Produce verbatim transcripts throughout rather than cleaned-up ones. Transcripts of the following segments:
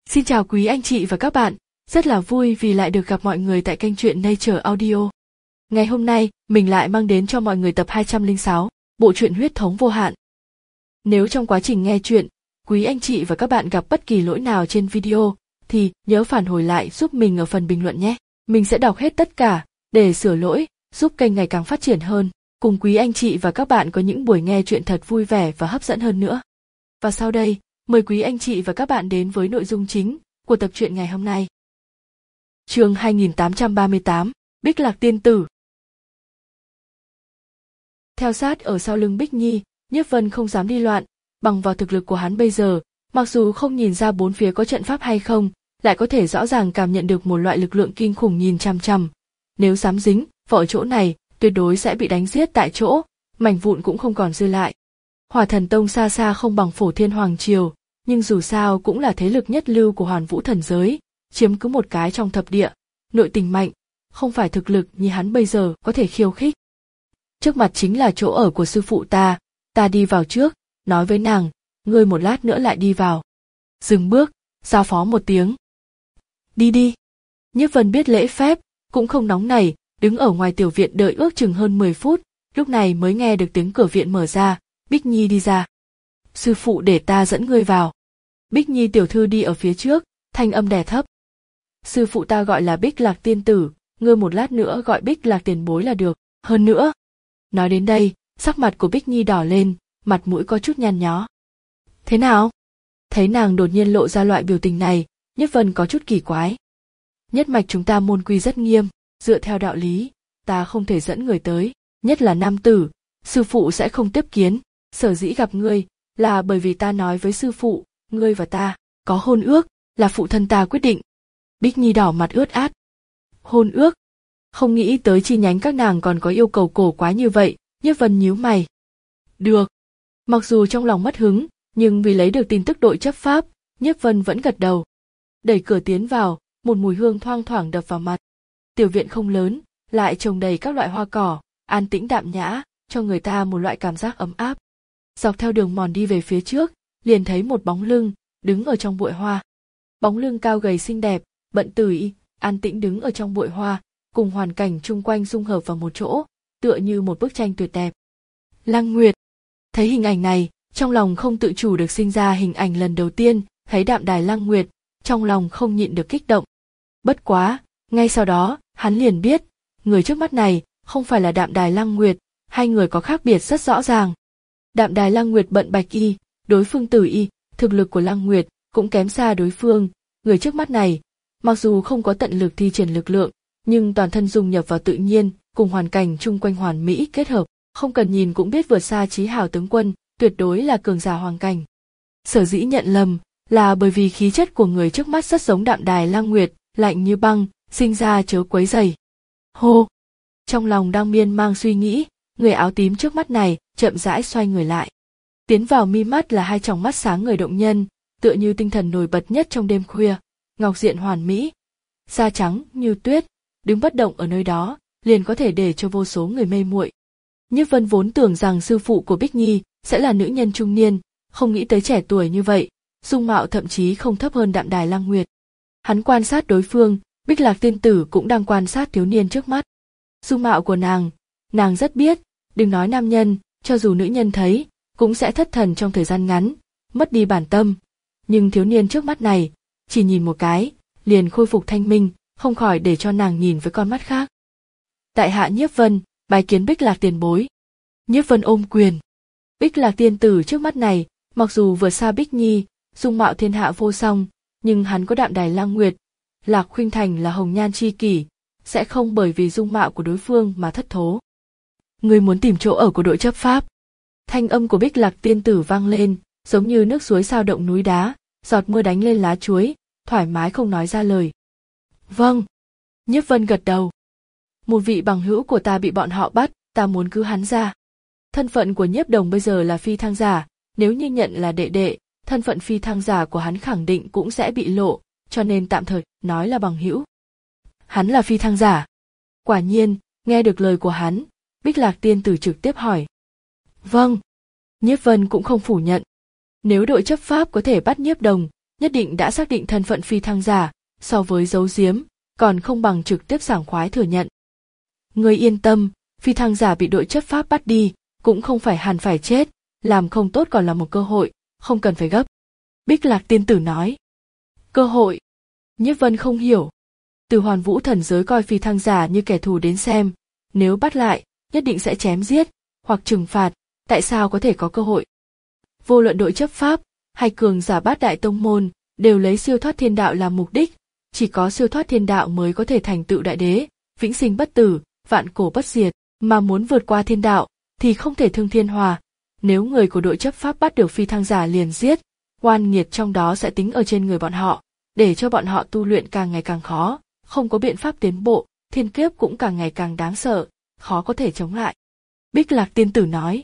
Xin chào quý anh chị và các bạn, rất là vui vì lại được gặp mọi người tại kênh truyện Nature Audio. Ngày hôm nay, mình lại mang đến cho mọi người tập hai trăm lẻ sáu, bộ truyện Huyết thống vô hạn. Nếu trong quá trình nghe truyện, quý anh chị và các bạn gặp bất kỳ lỗi nào trên video, thì nhớ phản hồi lại giúp mình ở phần bình luận nhé. Mình sẽ đọc hết tất cả, để sửa lỗi, giúp kênh ngày càng phát triển hơn, cùng quý anh chị và các bạn có những buổi nghe truyện thật vui vẻ và hấp dẫn hơn nữa. Và sau đây, mời quý anh chị và các bạn đến với nội dung chính của tập truyện ngày hôm nay. Chương hai nghìn tám trăm ba mươi tám, Bích Lạc tiên tử. Theo sát ở sau lưng Bích Nhi, Nhiếp Vân không dám đi loạn, bằng vào thực lực của hắn bây giờ, mặc dù không nhìn ra bốn phía có trận pháp hay không, lại có thể rõ ràng cảm nhận được một loại lực lượng kinh khủng nhìn chằm chằm. Nếu dám dính vào ở chỗ này, tuyệt đối sẽ bị đánh giết tại chỗ, mảnh vụn cũng không còn dư lại. Hỏa Thần Tông xa xa không bằng Phổ Thiên Hoàng Triều, nhưng dù sao cũng là thế lực nhất lưu của Hoàn Vũ thần giới, chiếm cứ một cái trong thập địa, nội tình mạnh, không phải thực lực như hắn bây giờ có thể khiêu khích. Trước mặt chính là chỗ ở của sư phụ ta, ta đi vào trước, nói với nàng, ngươi một lát nữa lại đi vào. Dừng bước, giao phó một tiếng. Đi đi. Nhiếp Vân biết lễ phép, cũng không nóng nảy, đứng ở ngoài tiểu viện đợi ước chừng hơn mười phút, lúc này mới nghe được tiếng cửa viện mở ra, Bích Nhi đi ra. Sư phụ để ta dẫn ngươi vào. Bích Nhi tiểu thư đi ở phía trước, thanh âm đè thấp. Sư phụ ta gọi là Bích Lạc tiên tử, ngươi một lát nữa gọi Bích Lạc tiền bối là được, hơn nữa. Nói đến đây, sắc mặt của Bích Nhi đỏ lên, mặt mũi có chút nhăn nhó. Thế nào? Thấy nàng đột nhiên lộ ra loại biểu tình này, Nhiếp Vân có chút kỳ quái. Nhất mạch chúng ta môn quy rất nghiêm, dựa theo đạo lý, ta không thể dẫn người tới, nhất là nam tử, sư phụ sẽ không tiếp kiến, sở dĩ gặp ngươi, là bởi vì ta nói với sư phụ, ngươi và ta, có hôn ước, là phụ thân ta quyết định. Bích Nhi đỏ mặt ướt át. Hôn ước? Không nghĩ tới chi nhánh các nàng còn có yêu cầu cổ quái như vậy, Nhiếp Vân nhíu mày. Được. Mặc dù trong lòng mất hứng, nhưng vì lấy được tin tức đội chấp pháp, Nhiếp Vân vẫn gật đầu. Đẩy cửa tiến vào, một mùi hương thoang thoảng đập vào mặt. Tiểu viện không lớn, lại trồng đầy các loại hoa cỏ, an tĩnh đạm nhã, cho người ta một loại cảm giác ấm áp. Dọc theo đường mòn đi về phía trước, liền thấy một bóng lưng, đứng ở trong bụi hoa. Bóng lưng cao gầy xinh đẹp, bận tùy, an tĩnh đứng ở trong bụi hoa, cùng hoàn cảnh chung quanh dung hợp vào một chỗ, tựa như một bức tranh tuyệt đẹp. Lăng Nguyệt. Thấy hình ảnh này, trong lòng không tự chủ được sinh ra hình ảnh lần đầu tiên, thấy đạm đài Lăng Nguyệt, trong lòng không nhịn được kích động. Bất quá, ngay sau đó, hắn liền biết, người trước mắt này, không phải là đạm đài Lăng Nguyệt, hai người có khác biệt rất rõ ràng. Đạm đài Lăng Nguyệt bận bạch y, đối phương tử y, thực lực của Lăng Nguyệt cũng kém xa đối phương, người trước mắt này, mặc dù không có tận lực thi triển lực lượng, nhưng toàn thân dung nhập vào tự nhiên, cùng hoàn cảnh chung quanh hoàn mỹ kết hợp, không cần nhìn cũng biết vượt xa Chí Hào tướng quân, tuyệt đối là cường giả hoàng cảnh. Sở dĩ nhận lầm, là bởi vì khí chất của người trước mắt rất giống đạm đài Lăng Nguyệt, lạnh như băng, sinh ra chớ quấy rầy. Hô! Trong lòng đang miên mang suy nghĩ, người áo tím trước mắt này chậm rãi xoay người lại. Tiến vào mi mắt là hai tròng mắt sáng người động nhân, tựa như tinh thần nổi bật nhất trong đêm khuya, ngọc diện hoàn mỹ, da trắng như tuyết, đứng bất động ở nơi đó, liền có thể để cho vô số người mê muội. Nhiếp Vân vốn tưởng rằng sư phụ của Bích Nhi sẽ là nữ nhân trung niên, không nghĩ tới trẻ tuổi như vậy, dung mạo thậm chí không thấp hơn đạm đài Lăng Nguyệt. Hắn quan sát đối phương, Bích Lạc tiên tử cũng đang quan sát thiếu niên trước mắt. Dung mạo của nàng, nàng rất biết, đừng nói nam nhân, cho dù nữ nhân thấy, cũng sẽ thất thần trong thời gian ngắn, mất đi bản tâm. Nhưng thiếu niên trước mắt này, chỉ nhìn một cái, liền khôi phục thanh minh, không khỏi để cho nàng nhìn với con mắt khác. Tại hạ Nhiếp Vân, bái kiến Bích Lạc tiền bối. Nhiếp Vân ôm quyền. Bích Lạc tiên tử trước mắt này, mặc dù vượt xa Bích Nhi, dung mạo thiên hạ vô song, nhưng hắn có đạm đài Lăng Nguyệt, Lạc Khuynh Thành là hồng nhan chi kỷ, sẽ không bởi vì dung mạo của đối phương mà thất thố. Ngươi muốn tìm chỗ ở của đội chấp pháp. Thanh âm của Bích Lạc tiên tử vang lên, giống như nước suối sao động núi đá, giọt mưa đánh lên lá chuối, thoải mái không nói ra lời. Vâng. Nhiếp Vân gật đầu. Một vị bằng hữu của ta bị bọn họ bắt, ta muốn cứu hắn ra. Thân phận của Nhiếp Đồng bây giờ là phi thăng giả, nếu như nhận là đệ đệ, thân phận phi thăng giả của hắn khẳng định cũng sẽ bị lộ, cho nên tạm thời nói là bằng hữu. Hắn là phi thăng giả. Quả nhiên, nghe được lời của hắn, Bích Lạc tiên tử trực tiếp hỏi. Vâng. Nhiếp Vân cũng không phủ nhận. Nếu đội chấp pháp có thể bắt Nhiếp Đồng, nhất định đã xác định thân phận phi thăng giả, so với giấu giếm, còn không bằng trực tiếp sảng khoái thừa nhận. Ngươi yên tâm, phi thăng giả bị đội chấp pháp bắt đi, cũng không phải hẳn phải chết, làm không tốt còn là một cơ hội, không cần phải gấp. Bích Lạc tiên tử nói. Cơ hội? Nhiếp Vân không hiểu. Từ Hoàn Vũ thần giới coi phi thăng giả như kẻ thù đến xem, nếu bắt lại, nhất định sẽ chém giết, hoặc trừng phạt, tại sao có thể có cơ hội? Vô luận đội chấp pháp, hay cường giả bát đại tông môn, đều lấy siêu thoát thiên đạo làm mục đích, chỉ có siêu thoát thiên đạo mới có thể thành tựu đại đế, vĩnh sinh bất tử, vạn cổ bất diệt, mà muốn vượt qua thiên đạo, thì không thể thương thiên hòa. Nếu người của đội chấp pháp bắt được phi thăng giả liền giết, oan nghiệt trong đó sẽ tính ở trên người bọn họ, để cho bọn họ tu luyện càng ngày càng khó, không có biện pháp tiến bộ, thiên kiếp cũng càng ngày càng đáng sợ, khó có thể chống lại. Bích Lạc tiên tử nói.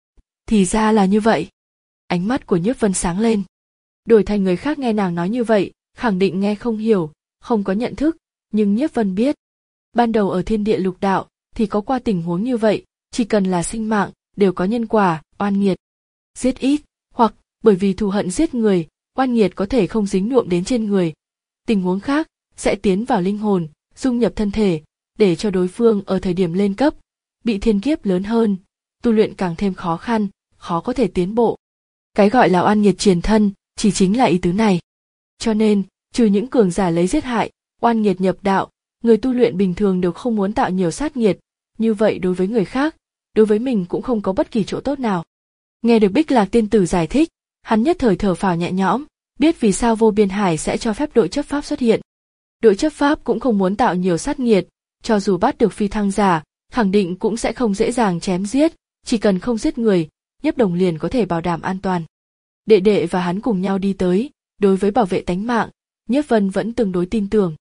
Thì ra là như vậy. Ánh mắt của Nhiếp Vân sáng lên. Đổi thành người khác nghe nàng nói như vậy, khẳng định nghe không hiểu, không có nhận thức, nhưng Nhiếp Vân biết. Ban đầu ở thiên địa lục đạo, thì có qua tình huống như vậy, chỉ cần là sinh mạng, đều có nhân quả, oan nghiệt. Giết ít, hoặc, bởi vì thù hận giết người, oan nghiệt có thể không dính nhuộm đến trên người. Tình huống khác, sẽ tiến vào linh hồn, dung nhập thân thể, để cho đối phương ở thời điểm lên cấp, bị thiên kiếp lớn hơn, tu luyện càng thêm khó khăn, khó có thể tiến bộ. Cái gọi là oan nghiệt triền thân, chỉ chính là ý tứ này. Cho nên, trừ những cường giả lấy giết hại, oan nghiệt nhập đạo, người tu luyện bình thường đều không muốn tạo nhiều sát nghiệt, như vậy đối với người khác, đối với mình cũng không có bất kỳ chỗ tốt nào. Nghe được Bích Lạc tiên tử giải thích, hắn nhất thời thở phào nhẹ nhõm, biết vì sao Vô Biên Hải sẽ cho phép đội chấp pháp xuất hiện. Đội chấp pháp cũng không muốn tạo nhiều sát nghiệt, cho dù bắt được phi thăng giả, khẳng định cũng sẽ không dễ dàng chém giết, chỉ cần không giết người, Nhiếp Đồng liền có thể bảo đảm an toàn. Đệ đệ và hắn cùng nhau đi tới, đối với bảo vệ tánh mạng, Nhiếp Vân vẫn tương đối tin tưởng.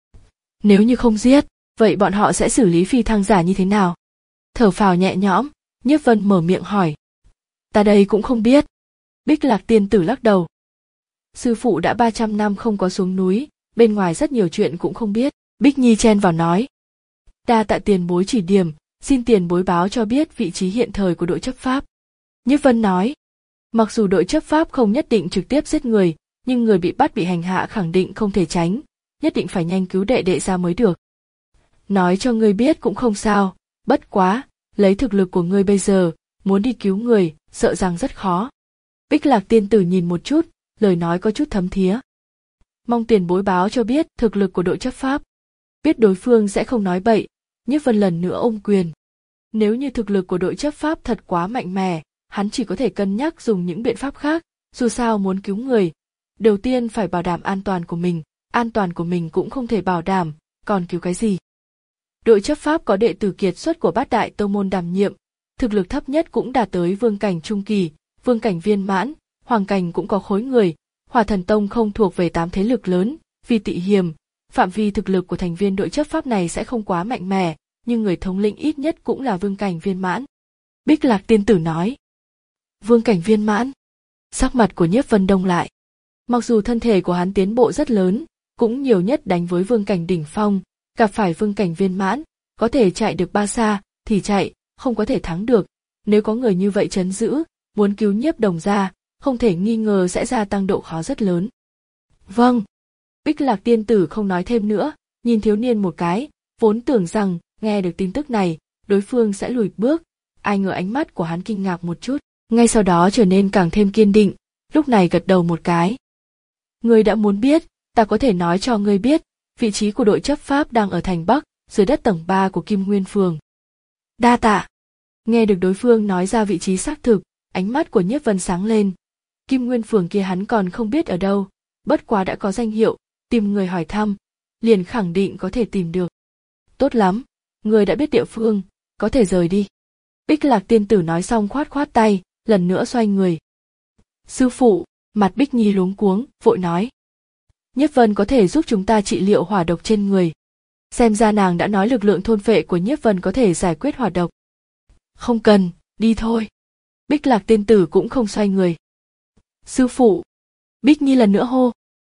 Nếu như không giết, vậy bọn họ sẽ xử lý phi thăng giả như thế nào? Thở phào nhẹ nhõm, Nhiếp Vân mở miệng hỏi. Ta đây cũng không biết. Bích Lạc tiên tử lắc đầu. Sư phụ đã ba trăm năm không có xuống núi, bên ngoài rất nhiều chuyện cũng không biết. Bích Nhi chen vào nói. Đa tạ tiền bối chỉ điểm, xin tiền bối báo cho biết vị trí hiện thời của đội chấp pháp. Nhiếp Vân nói. Mặc dù đội chấp pháp không nhất định trực tiếp giết người, nhưng người bị bắt bị hành hạ khẳng định không thể tránh, nhất định phải nhanh cứu đệ đệ ra mới được. Nói cho ngươi biết cũng không sao, bất quá, lấy thực lực của ngươi bây giờ, muốn đi cứu người, sợ rằng rất khó. Bích Lạc tiên tử nhìn một chút, lời nói có chút thấm thía. Mong tiền bối báo cho biết thực lực của đội chấp pháp. Biết đối phương sẽ không nói bậy, Nhiếp Vân lần nữa ôm quyền. Nếu như thực lực của đội chấp pháp thật quá mạnh mẽ, hắn chỉ có thể cân nhắc dùng những biện pháp khác, dù sao muốn cứu người. Đầu tiên phải bảo đảm an toàn của mình, an toàn của mình cũng không thể bảo đảm, còn cứu cái gì. Đội chấp pháp có đệ tử kiệt xuất của bát đại tông môn đảm nhiệm, thực lực thấp nhất cũng đạt tới vương cảnh trung kỳ, vương cảnh viên mãn, hoàng cảnh cũng có khối người. Hỏa Thần Tông không thuộc về tám thế lực lớn, vì tị hiềm, phạm vi thực lực của thành viên đội chấp pháp này sẽ không quá mạnh mẽ, nhưng người thống lĩnh ít nhất cũng là vương cảnh viên mãn. Bích Lạc tiên tử nói. Vương cảnh viên mãn. Sắc mặt của Nhiếp Vân đông lại. Mặc dù thân thể của hắn tiến bộ rất lớn, cũng nhiều nhất đánh với vương cảnh đỉnh phong, gặp phải vương cảnh viên mãn, có thể chạy được ba xa, thì chạy, không có thể thắng được. Nếu có người như vậy trấn giữ, muốn cứu Nhiếp Đồng ra, không thể nghi ngờ sẽ gia tăng độ khó rất lớn. Vâng. Bích Lạc tiên tử không nói thêm nữa, nhìn thiếu niên một cái, vốn tưởng rằng, nghe được tin tức này, đối phương sẽ lùi bước, ai ngờ ánh mắt của hắn kinh ngạc một chút, ngay sau đó trở nên càng thêm kiên định, lúc này gật đầu một cái. Ngươi đã muốn biết, ta có thể nói cho ngươi biết, vị trí của đội chấp pháp đang ở thành Bắc, dưới đất tầng ba của Kim Nguyên Phường. Đa tạ. Nghe được đối phương nói ra vị trí xác thực, ánh mắt của Nhiếp Vân sáng lên. Kim Nguyên Phường kia hắn còn không biết ở đâu, bất quá đã có danh hiệu, tìm người hỏi thăm, liền khẳng định có thể tìm được. Tốt lắm, người đã biết địa phương, có thể rời đi. Bích Lạc tiên tử nói xong khoát khoát tay, lần nữa xoay người. Sư phụ, mặt Bích Nhi luống cuống, vội nói. Nhiếp Vân có thể giúp chúng ta trị liệu hỏa độc trên người. Xem ra nàng đã nói lực lượng thôn phệ của Nhiếp Vân có thể giải quyết hỏa độc. Không cần, đi thôi. Bích Lạc tiên tử cũng không xoay người. Sư phụ. Bích Nhi lần nữa hô.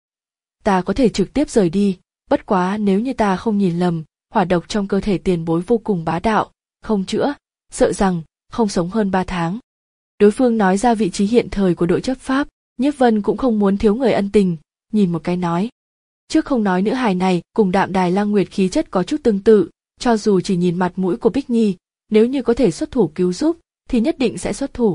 Ta có thể trực tiếp rời đi, bất quá nếu như ta không nhìn lầm, hỏa độc trong cơ thể tiền bối vô cùng bá đạo, không chữa, sợ rằng không sống hơn ba tháng. Đối phương nói ra vị trí hiện thời của đội chấp pháp, Nhiếp Vân cũng không muốn thiếu người ân tình, nhìn một cái nói. Trước không nói nữ hài này cùng Đạm Đài Lăng Nguyệt khí chất có chút tương tự, cho dù chỉ nhìn mặt mũi của Bích Nhi, nếu như có thể xuất thủ cứu giúp, thì nhất định sẽ xuất thủ.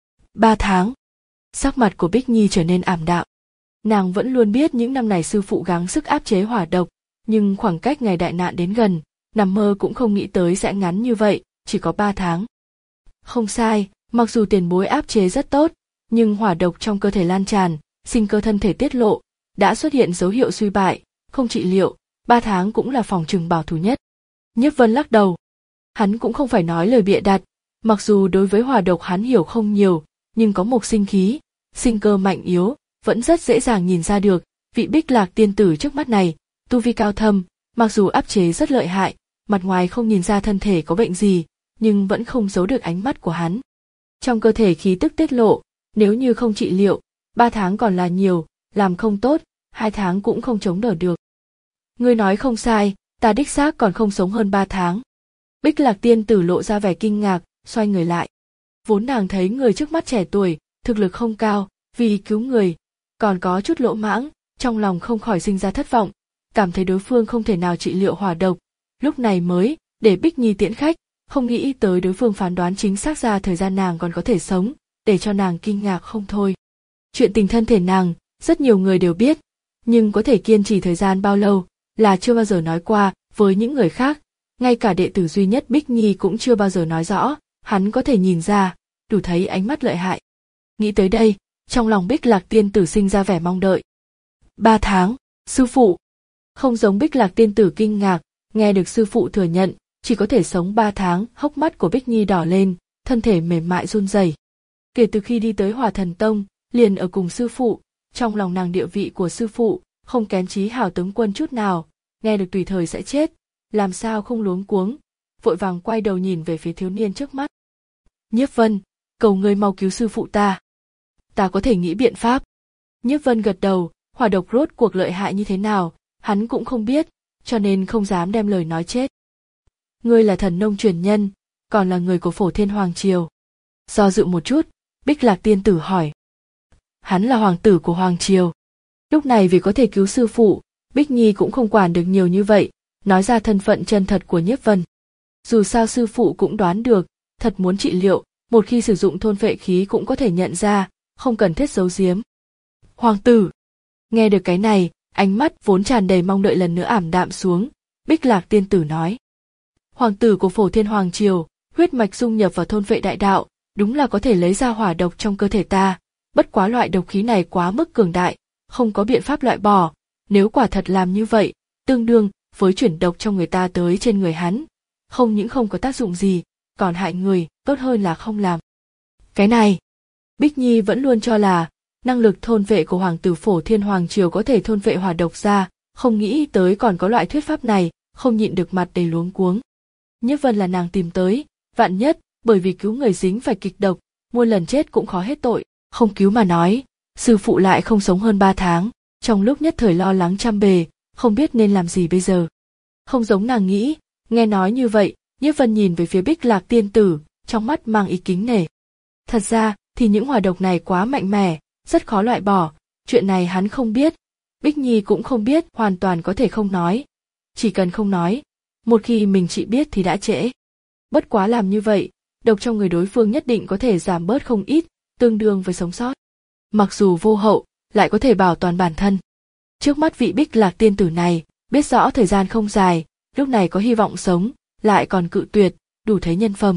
Ba tháng. Sắc mặt của Bích Nhi trở nên ảm đạm. Nàng vẫn luôn biết những năm này sư phụ gắng sức áp chế hỏa độc, nhưng khoảng cách ngày đại nạn đến gần, nằm mơ cũng không nghĩ tới sẽ ngắn như vậy, chỉ có ba tháng. Không sai, mặc dù tiền bối áp chế rất tốt, nhưng hỏa độc trong cơ thể lan tràn, sinh cơ thân thể tiết lộ, đã xuất hiện dấu hiệu suy bại, không trị liệu, ba tháng cũng là phòng trừng bảo thủ nhất. Nhiếp Vân lắc đầu. Hắn cũng không phải nói lời bịa đặt, mặc dù đối với hỏa độc hắn hiểu không nhiều, nhưng có một sinh khí, sinh cơ mạnh yếu, vẫn rất dễ dàng nhìn ra được, vị Bích Lạc tiên tử trước mắt này, tu vi cao thâm, mặc dù áp chế rất lợi hại, mặt ngoài không nhìn ra thân thể có bệnh gì, nhưng vẫn không giấu được ánh mắt của hắn. Trong cơ thể khí tức tiết lộ, nếu như không trị liệu, ba tháng còn là nhiều, làm không tốt, hai tháng cũng không chống đỡ được. Ngươi nói không sai, ta đích xác còn không sống hơn ba tháng. Bích Lạc tiên tử lộ ra vẻ kinh ngạc, xoay người lại. Vốn nàng thấy người trước mắt trẻ tuổi, thực lực không cao, vì cứu người, còn có chút lỗ mãng, trong lòng không khỏi sinh ra thất vọng, cảm thấy đối phương không thể nào trị liệu hỏa độc, lúc này mới để Bích Nhi tiễn khách, không nghĩ tới đối phương phán đoán chính xác ra thời gian nàng còn có thể sống, để cho nàng kinh ngạc không thôi. Chuyện tình thân thể nàng, rất nhiều người đều biết, nhưng có thể kiên trì thời gian bao lâu là chưa bao giờ nói qua với những người khác, ngay cả đệ tử duy nhất Bích Nhi cũng chưa bao giờ nói rõ, hắn có thể nhìn ra, đủ thấy ánh mắt lợi hại. Nghĩ tới đây, trong lòng Bích Lạc tiên tử sinh ra vẻ mong đợi. Ba tháng, sư phụ. Không giống Bích Lạc tiên tử kinh ngạc, nghe được sư phụ thừa nhận, chỉ có thể sống ba tháng, hốc mắt của Bích Nhi đỏ lên, thân thể mềm mại run rẩy. Kể từ khi đi tới Hỏa Thần Tông, liền ở cùng sư phụ, trong lòng nàng địa vị của sư phụ, không kém chí Hảo tướng quân chút nào, nghe được tùy thời sẽ chết, làm sao không luống cuống, vội vàng quay đầu nhìn về phía thiếu niên trước mắt. Nhiếp Vân, cầu ngươi mau cứu sư phụ ta. Ta có thể nghĩ biện pháp. Nhiếp Vân gật đầu, hỏa độc rốt cuộc lợi hại như thế nào, hắn cũng không biết, cho nên không dám đem lời nói chết. Ngươi là thần nông truyền nhân, còn là người của Phổ Thiên Hoàng Triều. Do dự một chút, Bích Lạc tiên tử hỏi. Hắn là hoàng tử của Hoàng Triều. Lúc này vì có thể cứu sư phụ, Bích Nhi cũng không quản được nhiều như vậy, nói ra thân phận chân thật của Nhiếp Vân. Dù sao sư phụ cũng đoán được, thật muốn trị liệu, một khi sử dụng thôn phệ khí cũng có thể nhận ra, không cần thiết giấu giếm. Hoàng tử! Nghe được cái này, ánh mắt vốn tràn đầy mong đợi lần nữa ảm đạm xuống, Bích Lạc tiên tử nói. Hoàng tử của Phổ Thiên Hoàng Triều, huyết mạch dung nhập vào thôn phệ đại đạo, đúng là có thể lấy ra hỏa độc trong cơ thể ta, bất quá loại độc khí này quá mức cường đại, không có biện pháp loại bỏ, nếu quả thật làm như vậy, tương đương với chuyển độc trong người ta tới trên người hắn, không những không có tác dụng gì, còn hại người, tốt hơn là không làm. Cái này, Bích Nhi vẫn luôn cho là, năng lực thôn vệ của Hoàng tử Phổ Thiên Hoàng Triều có thể thôn vệ hỏa độc ra, không nghĩ tới còn có loại thuyết pháp này, không nhịn được mặt đầy luống cuống. Nhiếp Vân là nàng tìm tới, vạn nhất, bởi vì cứu người dính phải kịch độc, muôn lần chết cũng khó hết tội, không cứu mà nói, sư phụ lại không sống hơn ba tháng, trong lúc nhất thời lo lắng trăm bề, không biết nên làm gì bây giờ. Không giống nàng nghĩ, nghe nói như vậy, Nhiếp Vân nhìn về phía Bích Lạc tiên tử, trong mắt mang ý kính nể. Thật ra, thì những hỏa độc này quá mạnh mẽ, rất khó loại bỏ, chuyện này hắn không biết, Bích Nhi cũng không biết, hoàn toàn có thể không nói. Chỉ cần không nói, một khi mình chỉ biết thì đã trễ. Bất quá làm như vậy, độc trong người đối phương nhất định có thể giảm bớt không ít, tương đương với sống sót. Mặc dù vô hậu, lại có thể bảo toàn bản thân. Trước mắt vị Bích Lạc tiên tử này, biết rõ thời gian không dài, lúc này có hy vọng sống, lại còn cự tuyệt, đủ thấy nhân phẩm.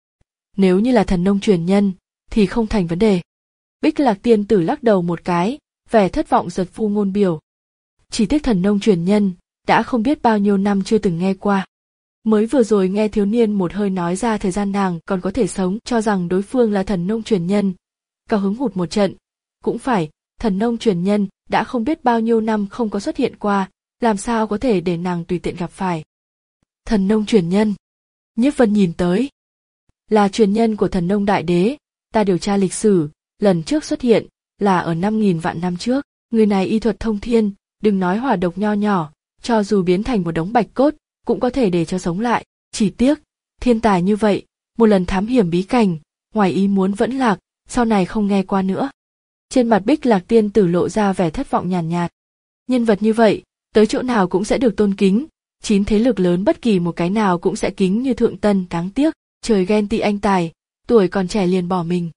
Nếu như là thần nông truyền nhân, thì không thành vấn đề. Bích Lạc tiên tử lắc đầu một cái, vẻ thất vọng giật phu ngôn biểu. Chỉ tiếc thần nông truyền nhân, đã không biết bao nhiêu năm chưa từng nghe qua. Mới vừa rồi nghe thiếu niên một hơi nói ra thời gian nàng còn có thể sống, cho rằng đối phương là thần nông truyền nhân. Cao hứng hụt một trận. Cũng phải, thần nông truyền nhân đã không biết bao nhiêu năm không có xuất hiện qua, làm sao có thể để nàng tùy tiện gặp phải. Thần nông truyền nhân. Nhiếp Vân nhìn tới. Là truyền nhân của thần nông đại đế, ta điều tra lịch sử, lần trước xuất hiện, là ở năm nghìn vạn năm trước. Người này y thuật thông thiên, đừng nói hỏa độc nho nhỏ, cho dù biến thành một đống bạch cốt, cũng có thể để cho sống lại. Chỉ tiếc, thiên tài như vậy, một lần thám hiểm bí cảnh, ngoài ý muốn vẫn lạc, sau này không nghe qua nữa. Trên mặt Bích Lạc tiên tử lộ ra vẻ thất vọng nhàn nhạt, nhạt. Nhân vật như vậy, tới chỗ nào cũng sẽ được tôn kính, chín thế lực lớn bất kỳ một cái nào cũng sẽ kính như thượng tân. Đáng tiếc, trời ghen tị anh tài, tuổi còn trẻ liền bỏ mình.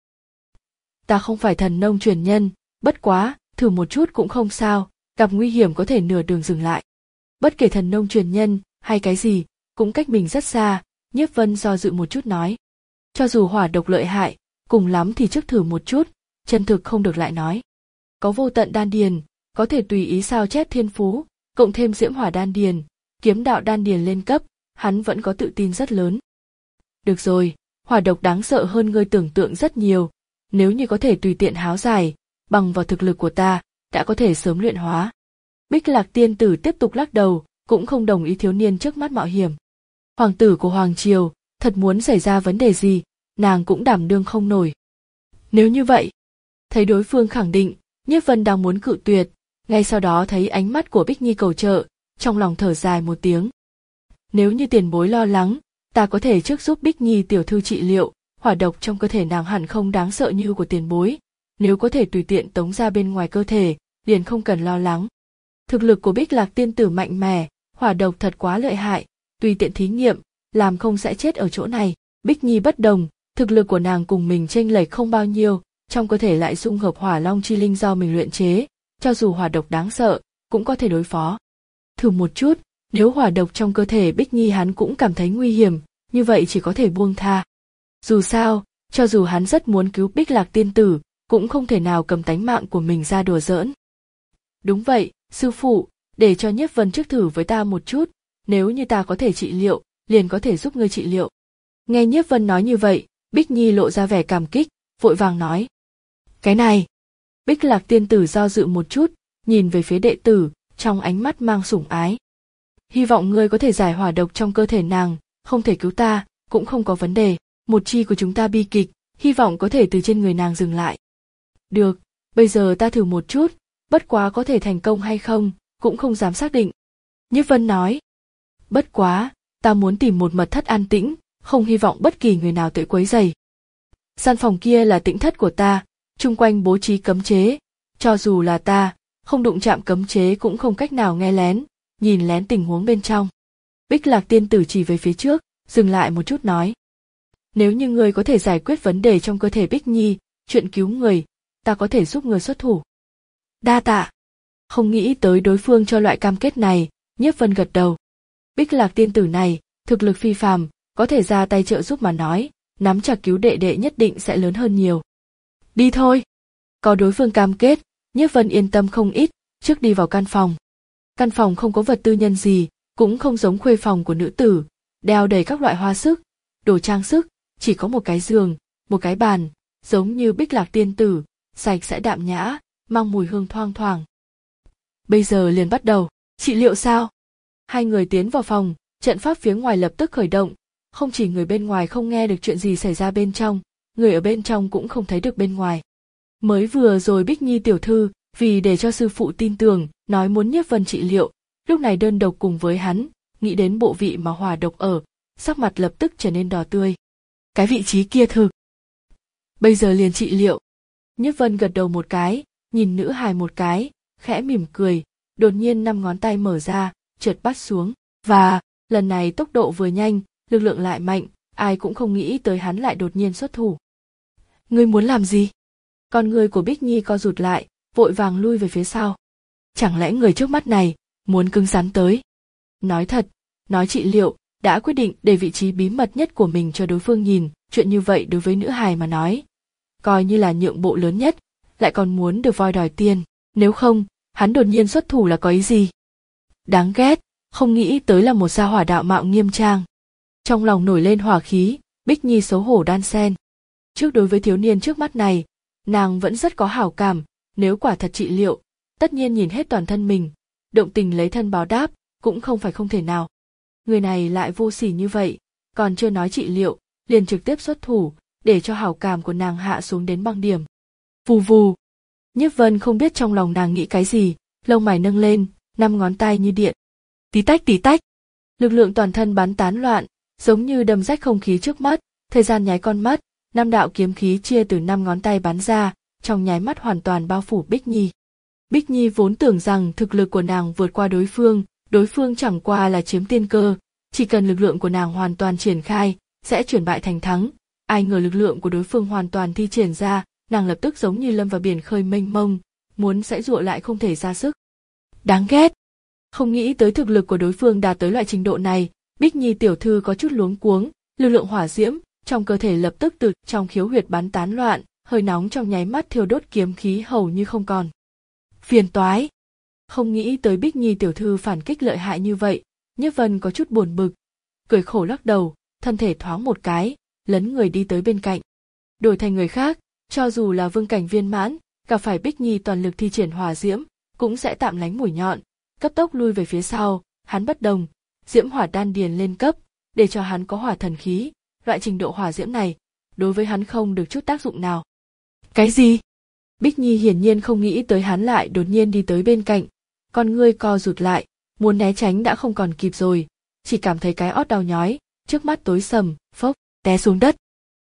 Ta không phải thần nông truyền nhân, bất quá, thử một chút cũng không sao, gặp nguy hiểm có thể nửa đường dừng lại. Bất kể thần nông truyền nhân, hay cái gì, cũng cách mình rất xa, Nhiếp Vân do dự một chút nói. Cho dù hỏa độc lợi hại, cùng lắm thì trước thử một chút, chân thực không được lại nói. Có vô tận đan điền, có thể tùy ý sao chép thiên phú, cộng thêm diễm hỏa đan điền, kiếm đạo đan điền lên cấp, hắn vẫn có tự tin rất lớn. Được rồi, hỏa độc đáng sợ hơn ngươi tưởng tượng rất nhiều, nếu như có thể tùy tiện háo giải, bằng vào thực lực của ta, đã có thể sớm luyện hóa. Bích Lạc tiên tử tiếp tục lắc đầu, cũng không đồng ý thiếu niên trước mắt mạo hiểm. Hoàng tử của Hoàng Triều, thật muốn xảy ra vấn đề gì, nàng cũng đảm đương không nổi. Nếu như vậy, thấy đối phương khẳng định, Nhiếp Vân đang muốn cự tuyệt, ngay sau đó thấy ánh mắt của Bích Nhi cầu trợ, trong lòng thở dài một tiếng. Nếu như tiền bối lo lắng, ta có thể trước giúp Bích Nhi tiểu thư trị liệu, hỏa độc trong cơ thể nàng hẳn không đáng sợ như của tiền bối, nếu có thể tùy tiện tống ra bên ngoài cơ thể, liền không cần lo lắng. Thực lực của Bích Lạc tiên tử mạnh mẽ, hỏa độc thật quá lợi hại, tùy tiện thí nghiệm, làm không sẽ chết ở chỗ này. Bích Nhi bất đồng, thực lực của nàng cùng mình chênh lệch không bao nhiêu, trong cơ thể lại dung hợp hỏa long chi linh do mình luyện chế, cho dù hỏa độc đáng sợ, cũng có thể đối phó. Thử một chút, nếu hỏa độc trong cơ thể Bích Nhi hắn cũng cảm thấy nguy hiểm, như vậy chỉ có thể buông tha. Dù sao, cho dù hắn rất muốn cứu Bích Lạc tiên tử, cũng không thể nào cầm tánh mạng của mình ra đùa giỡn. Đúng vậy, sư phụ, để cho Nhiếp Vân trước thử với ta một chút, nếu như ta có thể trị liệu, liền có thể giúp ngươi trị liệu. Nghe Nhiếp Vân nói như vậy, Bích Nhi lộ ra vẻ cảm kích, vội vàng nói. Cái này. Bích Lạc tiên tử do dự một chút, nhìn về phía đệ tử, trong ánh mắt mang sủng ái. Hy vọng ngươi có thể giải hỏa độc trong cơ thể nàng, không thể cứu ta, cũng không có vấn đề, một chi của chúng ta bi kịch, hy vọng có thể từ trên người nàng dừng lại. Được, bây giờ ta thử một chút, bất quá có thể thành công hay không, cũng không dám xác định. Nhiếp Vân nói. Bất quá, ta muốn tìm một mật thất an tĩnh, không hy vọng bất kỳ người nào tới quấy rầy. Gian phòng kia là tĩnh thất của ta, chung quanh bố trí cấm chế, cho dù là ta, không đụng chạm cấm chế cũng không cách nào nghe lén, nhìn lén tình huống bên trong. Bích Lạc tiên tử chỉ về phía trước, dừng lại một chút nói. Nếu như ngươi có thể giải quyết vấn đề trong cơ thể Bích Nhi, chuyện cứu người, ta có thể giúp ngươi xuất thủ. Đa tạ. Không nghĩ tới đối phương cho loại cam kết này, Nhiếp Vân gật đầu. Bích Lạc tiên tử này, thực lực phi phàm, có thể ra tay trợ giúp mà nói, nắm chặt cứu đệ đệ nhất định sẽ lớn hơn nhiều. Đi thôi. Có đối phương cam kết, Nhiếp Vân yên tâm không ít, trước đi vào căn phòng. Căn phòng không có vật tư nhân gì, cũng không giống khuê phòng của nữ tử, đeo đầy các loại hoa sức, đồ trang sức, chỉ có một cái giường, một cái bàn, giống như Bích Lạc tiên tử, sạch sẽ đạm nhã, mang mùi hương thoang thoảng. Bây giờ liền bắt đầu, trị liệu sao? Hai người tiến vào phòng, trận pháp phía ngoài lập tức khởi động, không chỉ người bên ngoài không nghe được chuyện gì xảy ra bên trong, người ở bên trong cũng không thấy được bên ngoài. Mới vừa rồi Bích Nhi tiểu thư, vì để cho sư phụ tin tưởng, nói muốn Nhiếp Vân trị liệu, lúc này đơn độc cùng với hắn, nghĩ đến bộ vị mà hỏa độc ở, sắc mặt lập tức trở nên đỏ tươi. Cái vị trí kia thực. Bây giờ liền trị liệu. Nhiếp Vân gật đầu một cái, nhìn nữ hài một cái, khẽ mỉm cười, đột nhiên năm ngón tay mở ra, chợt bắt xuống, và lần này tốc độ vừa nhanh, lực lượng lại mạnh, ai cũng không nghĩ tới hắn lại đột nhiên xuất thủ. Ngươi muốn làm gì? Con người của Bích Nhi co rụt lại, vội vàng lui về phía sau. Chẳng lẽ người trước mắt này muốn cứng rắn tới? Nói thật, nói trị liệu, đã quyết định để vị trí bí mật nhất của mình cho đối phương nhìn, chuyện như vậy đối với nữ hài mà nói, coi như là nhượng bộ lớn nhất, lại còn muốn được voi đòi tiền, nếu không, hắn đột nhiên xuất thủ là có ý gì? Đáng ghét, không nghĩ tới là một gia hỏa đạo mạo nghiêm trang. Trong lòng nổi lên hỏa khí, Bích Nhi xấu hổ đan sen. Trước đối với thiếu niên trước mắt này, nàng vẫn rất có hảo cảm, nếu quả thật trị liệu, tất nhiên nhìn hết toàn thân mình, động tình lấy thân báo đáp, cũng không phải không thể nào. Người này lại vô sỉ như vậy, còn chưa nói trị liệu, liền trực tiếp xuất thủ, để cho hảo cảm của nàng hạ xuống đến băng điểm. Vù vù. Nhiếp Vân không biết trong lòng nàng nghĩ cái gì, lông mày nâng lên, năm ngón tay như điện. Tí tách tí tách. Lực lượng toàn thân bắn tán loạn, giống như đâm rách không khí trước mắt, thời gian nháy con mắt, năm đạo kiếm khí chia từ năm ngón tay bắn ra, trong nháy mắt hoàn toàn bao phủ Bích Nhi. Bích Nhi vốn tưởng rằng thực lực của nàng vượt qua đối phương, đối phương chẳng qua là chiếm tiên cơ, chỉ cần lực lượng của nàng hoàn toàn triển khai, sẽ chuyển bại thành thắng. Ai ngờ lực lượng của đối phương hoàn toàn thi triển ra, nàng lập tức giống như lâm vào biển khơi mênh mông, muốn giãy giụa lại không thể ra sức. Đáng ghét! Không nghĩ tới thực lực của đối phương đạt tới loại trình độ này, Bích Nhi tiểu thư có chút luống cuống, lực lượng hỏa diễm trong cơ thể lập tức từ trong khiếu huyệt bắn tán loạn, hơi nóng trong nháy mắt thiêu đốt kiếm khí hầu như không còn. Phiền toái! Không nghĩ tới Bích Nhi tiểu thư phản kích lợi hại như vậy, Nhiếp Vân có chút buồn bực, cười khổ lắc đầu, thân thể thoáng một cái, lấn người đi tới bên cạnh. Đổi thành người khác, cho dù là vương cảnh viên mãn, gặp phải Bích Nhi toàn lực thi triển hỏa diễm, cũng sẽ tạm lánh mũi nhọn, cấp tốc lui về phía sau. Hắn bất đồng, diễm hỏa đan điền lên cấp, để cho hắn có hỏa thần khí, loại trình độ hỏa diễm này, đối với hắn không được chút tác dụng nào. Cái gì? Bích Nhi hiển nhiên không nghĩ tới hắn lại đột nhiên đi tới bên cạnh, con ngươi co rụt lại, muốn né tránh đã không còn kịp rồi, chỉ cảm thấy cái ót đau nhói, trước mắt tối sầm, phốc, té xuống đất.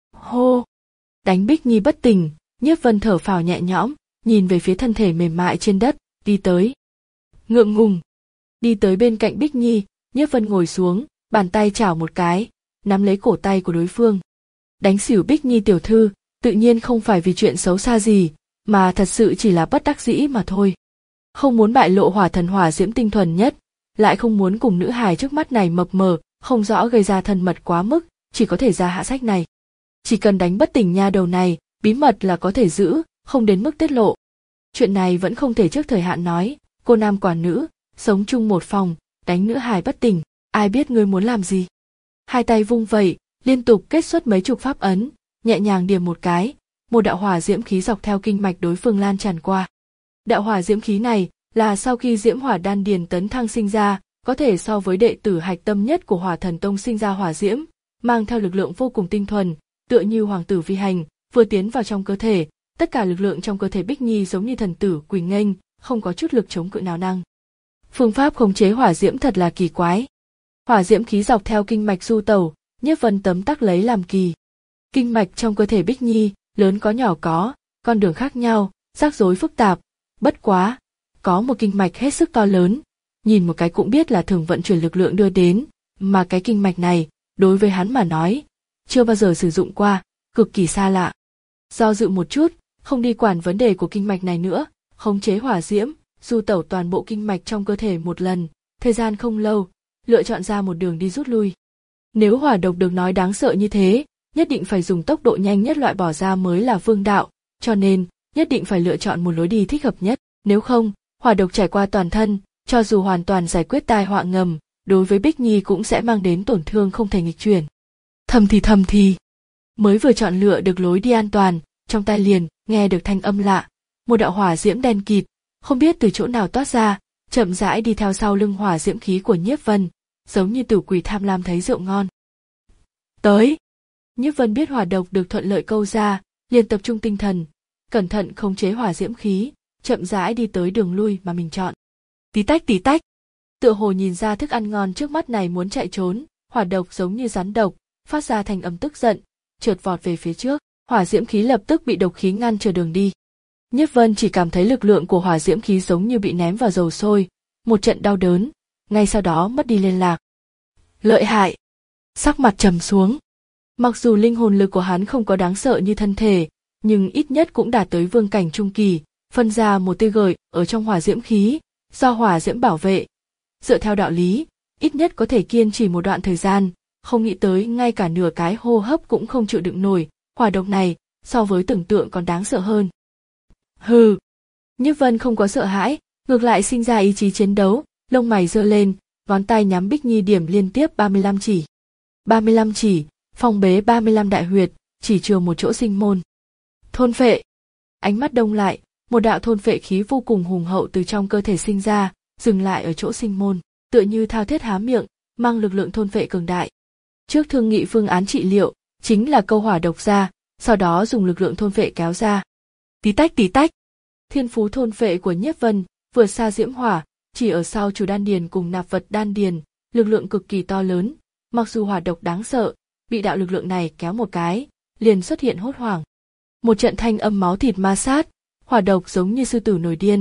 Hô! Đánh Bích Nhi bất tỉnh, Nhiếp Vân thở phào nhẹ nhõm, nhìn về phía thân thể mềm mại trên đất, đi tới. Ngượng ngùng. Đi tới bên cạnh Bích Nhi, Nhiếp Vân ngồi xuống, bàn tay chảo một cái, nắm lấy cổ tay của đối phương. Đánh xỉu Bích Nhi tiểu thư, tự nhiên không phải vì chuyện xấu xa gì, mà thật sự chỉ là bất đắc dĩ mà thôi. Không muốn bại lộ hỏa thần hỏa diễm tinh thuần nhất, lại không muốn cùng nữ hài trước mắt này mập mờ, không rõ gây ra thân mật quá mức, chỉ có thể ra hạ sách này. Chỉ cần đánh bất tỉnh nha đầu này, bí mật là có thể giữ, không đến mức tiết lộ. Chuyện này vẫn không thể trước thời hạn nói, cô nam quả nữ, sống chung một phòng, đánh nữ hài bất tỉnh, ai biết ngươi muốn làm gì. Hai tay vung vẩy, liên tục kết xuất mấy chục pháp ấn, nhẹ nhàng điểm một cái, một đạo hỏa diễm khí dọc theo kinh mạch đối phương lan tràn qua. Đạo hỏa diễm khí này là sau khi diễm hỏa đan điền tấn thăng sinh ra, có thể so với đệ tử hạch tâm nhất của Hỏa Thần Tông sinh ra hỏa diễm, mang theo lực lượng vô cùng tinh thuần, tựa như hoàng tử vi hành, vừa tiến vào trong cơ thể, tất cả lực lượng trong cơ thể Bích Nhi giống như thần tử quỳ nghênh, không có chút lực chống cự nào năng. Phương pháp khống chế hỏa diễm thật là kỳ quái. Hỏa diễm khí dọc theo kinh mạch du tẩu, Nhiếp Vân tấm tắc lấy làm kỳ. Kinh mạch trong cơ thể Bích Nhi, lớn có nhỏ có, con đường khác nhau, rắc rối phức tạp, bất quá, có một kinh mạch hết sức to lớn, nhìn một cái cũng biết là thường vận chuyển lực lượng đưa đến, mà cái kinh mạch này, đối với hắn mà nói, chưa bao giờ sử dụng qua, cực kỳ xa lạ. Do dự một chút, không đi quản vấn đề của kinh mạch này nữa, khống chế hỏa diễm, du tẩu toàn bộ kinh mạch trong cơ thể một lần, thời gian không lâu, lựa chọn ra một đường đi rút lui. Nếu hỏa độc được nói đáng sợ như thế, nhất định phải dùng tốc độ nhanh nhất loại bỏ ra mới là vương đạo, cho nên, nhất định phải lựa chọn một lối đi thích hợp nhất, nếu không, hỏa độc trải qua toàn thân, cho dù hoàn toàn giải quyết tai họa ngầm, đối với Bích Nhi cũng sẽ mang đến tổn thương không thể nghịch chuyển. Thầm thì thầm thì, mới vừa chọn lựa được lối đi an toàn, trong tai liền nghe được thanh âm lạ, một đạo hỏa diễm đen kịt, không biết từ chỗ nào toát ra, chậm rãi đi theo sau lưng hỏa diễm khí của Nhiếp Vân, giống như tử quỷ tham lam thấy rượu ngon. Tới! Nhiếp Vân biết hỏa độc được thuận lợi câu ra, liền tập trung tinh thần, cẩn thận khống chế hỏa diễm khí, chậm rãi đi tới đường lui mà mình chọn. Tí tách tí tách, tựa hồ nhìn ra thức ăn ngon trước mắt này muốn chạy trốn, hỏa độc giống như rắn độc, phát ra thành âm tức giận, chợt vọt về phía trước, hỏa diễm khí lập tức bị độc khí ngăn trở đường đi. Nhiếp Vân chỉ cảm thấy lực lượng của hỏa diễm khí giống như bị ném vào dầu sôi, một trận đau đớn, ngay sau đó mất đi liên lạc. Lợi hại! Sắc mặt trầm xuống. Mặc dù linh hồn lực của hắn không có đáng sợ như thân thể, nhưng ít nhất cũng đạt tới vương cảnh trung kỳ, phân ra một tia gợi ở trong hỏa diễm khí, do hỏa diễm bảo vệ. Dựa theo đạo lý, ít nhất có thể kiên trì một đoạn thời gian, không nghĩ tới ngay cả nửa cái hô hấp cũng không chịu đựng nổi, hỏa độc này, so với tưởng tượng còn đáng sợ hơn. Hừ! Nhiếp Vân không có sợ hãi, ngược lại sinh ra ý chí chiến đấu, lông mày giơ lên, ngón tay nhắm Bích Nhi điểm liên tiếp ba mươi lăm chỉ. ba mươi lăm chỉ, phong bế ba mươi lăm đại huyệt, chỉ chừa một chỗ sinh môn. Thôn phệ! Ánh mắt đông lại, một đạo thôn phệ khí vô cùng hùng hậu từ trong cơ thể sinh ra, dừng lại ở chỗ sinh môn, tựa như thao thiết há miệng, mang lực lượng thôn phệ cường đại. Trước thương nghị phương án trị liệu, chính là câu hỏa độc ra, sau đó dùng lực lượng thôn phệ kéo ra. Tí tách tí tách, thiên phú thôn phệ của Nhiếp Vân vượt xa diễm hỏa, chỉ ở sau chủ đan điền cùng nạp vật đan điền, lực lượng cực kỳ to lớn. Mặc dù hỏa độc đáng sợ, bị đạo lực lượng này kéo một cái, liền xuất hiện hốt hoảng. Một trận thanh âm máu thịt ma sát, hỏa độc giống như sư tử nổi điên,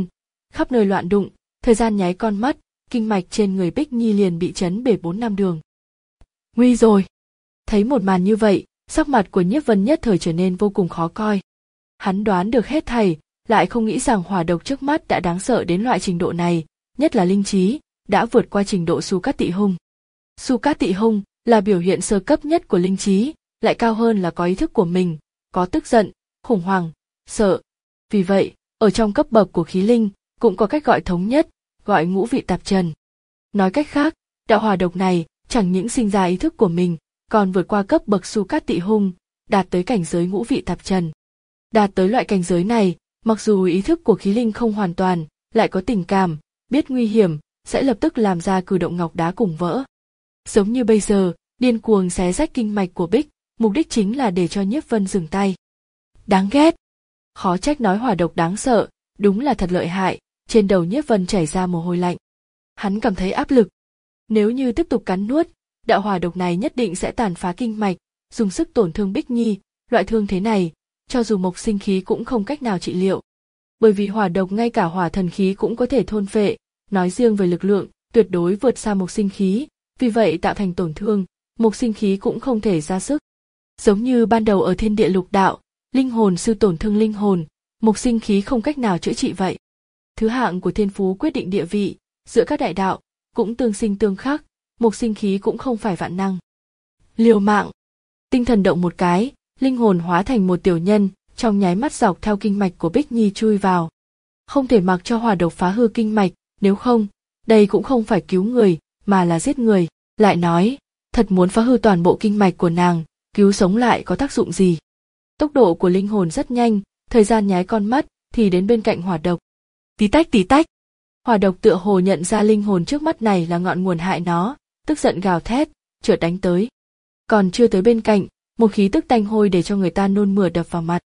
khắp nơi loạn đụng, thời gian nháy con mắt, kinh mạch trên người Bích Nhi liền bị chấn bể bốn năm đường. Nguy rồi! Thấy một màn như vậy, sắc mặt của Nhiếp Vân nhất thời trở nên vô cùng khó coi. Hắn đoán được hết thảy, lại không nghĩ rằng hỏa độc trước mắt đã đáng sợ đến loại trình độ này, nhất là linh trí, đã vượt qua trình độ Su Cát Tị Hung. Su Cát Tị Hung là biểu hiện sơ cấp nhất của linh trí, lại cao hơn là có ý thức của mình, có tức giận, khủng hoảng, sợ. Vì vậy, ở trong cấp bậc của khí linh, cũng có cách gọi thống nhất, gọi ngũ vị tạp trần. Nói cách khác, đạo hỏa độc này chẳng những sinh ra ý thức của mình, còn vượt qua cấp bậc Su Cát Tị Hung, đạt tới cảnh giới ngũ vị tạp trần. Đạt tới loại cảnh giới này, mặc dù ý thức của khí linh không hoàn toàn, lại có tình cảm, biết nguy hiểm, sẽ lập tức làm ra cử động ngọc đá cùng vỡ. Giống như bây giờ, điên cuồng xé rách kinh mạch của Bích, mục đích chính là để cho Nhiếp Vân dừng tay. Đáng ghét! Khó trách nói hỏa độc đáng sợ, đúng là thật lợi hại, trên đầu Nhiếp Vân chảy ra mồ hôi lạnh. Hắn cảm thấy áp lực. Nếu như tiếp tục cắn nuốt, đạo hỏa độc này nhất định sẽ tàn phá kinh mạch, dùng sức tổn thương Bích Nhi, loại thương thế này, cho dù mộc sinh khí cũng không cách nào trị liệu. Bởi vì hỏa độc ngay cả hỏa thần khí cũng có thể thôn phệ, nói riêng về lực lượng, tuyệt đối vượt xa mộc sinh khí, vì vậy tạo thành tổn thương, mộc sinh khí cũng không thể ra sức. Giống như ban đầu ở thiên địa lục đạo, linh hồn sư tổn thương linh hồn, mộc sinh khí không cách nào chữa trị vậy. Thứ hạng của thiên phú quyết định địa vị, giữa các đại đạo, cũng tương sinh tương khắc, mộc sinh khí cũng không phải vạn năng. Liều mạng! Tinh thần động một cái, linh hồn hóa thành một tiểu nhân, trong nháy mắt dọc theo kinh mạch của Bích Nhi chui vào. Không thể mặc cho hỏa độc phá hư kinh mạch, nếu không, đây cũng không phải cứu người, mà là giết người. Lại nói, thật muốn phá hư toàn bộ kinh mạch của nàng, cứu sống lại có tác dụng gì? Tốc độ của linh hồn rất nhanh, thời gian nháy con mắt thì đến bên cạnh hỏa độc. Tí tách tí tách. Hỏa độc tựa hồ nhận ra linh hồn trước mắt này là ngọn nguồn hại nó, tức giận gào thét, chợt đánh tới. Còn chưa tới bên cạnh, một khí tức tanh hôi để cho người ta nôn mửa đập vào mặt.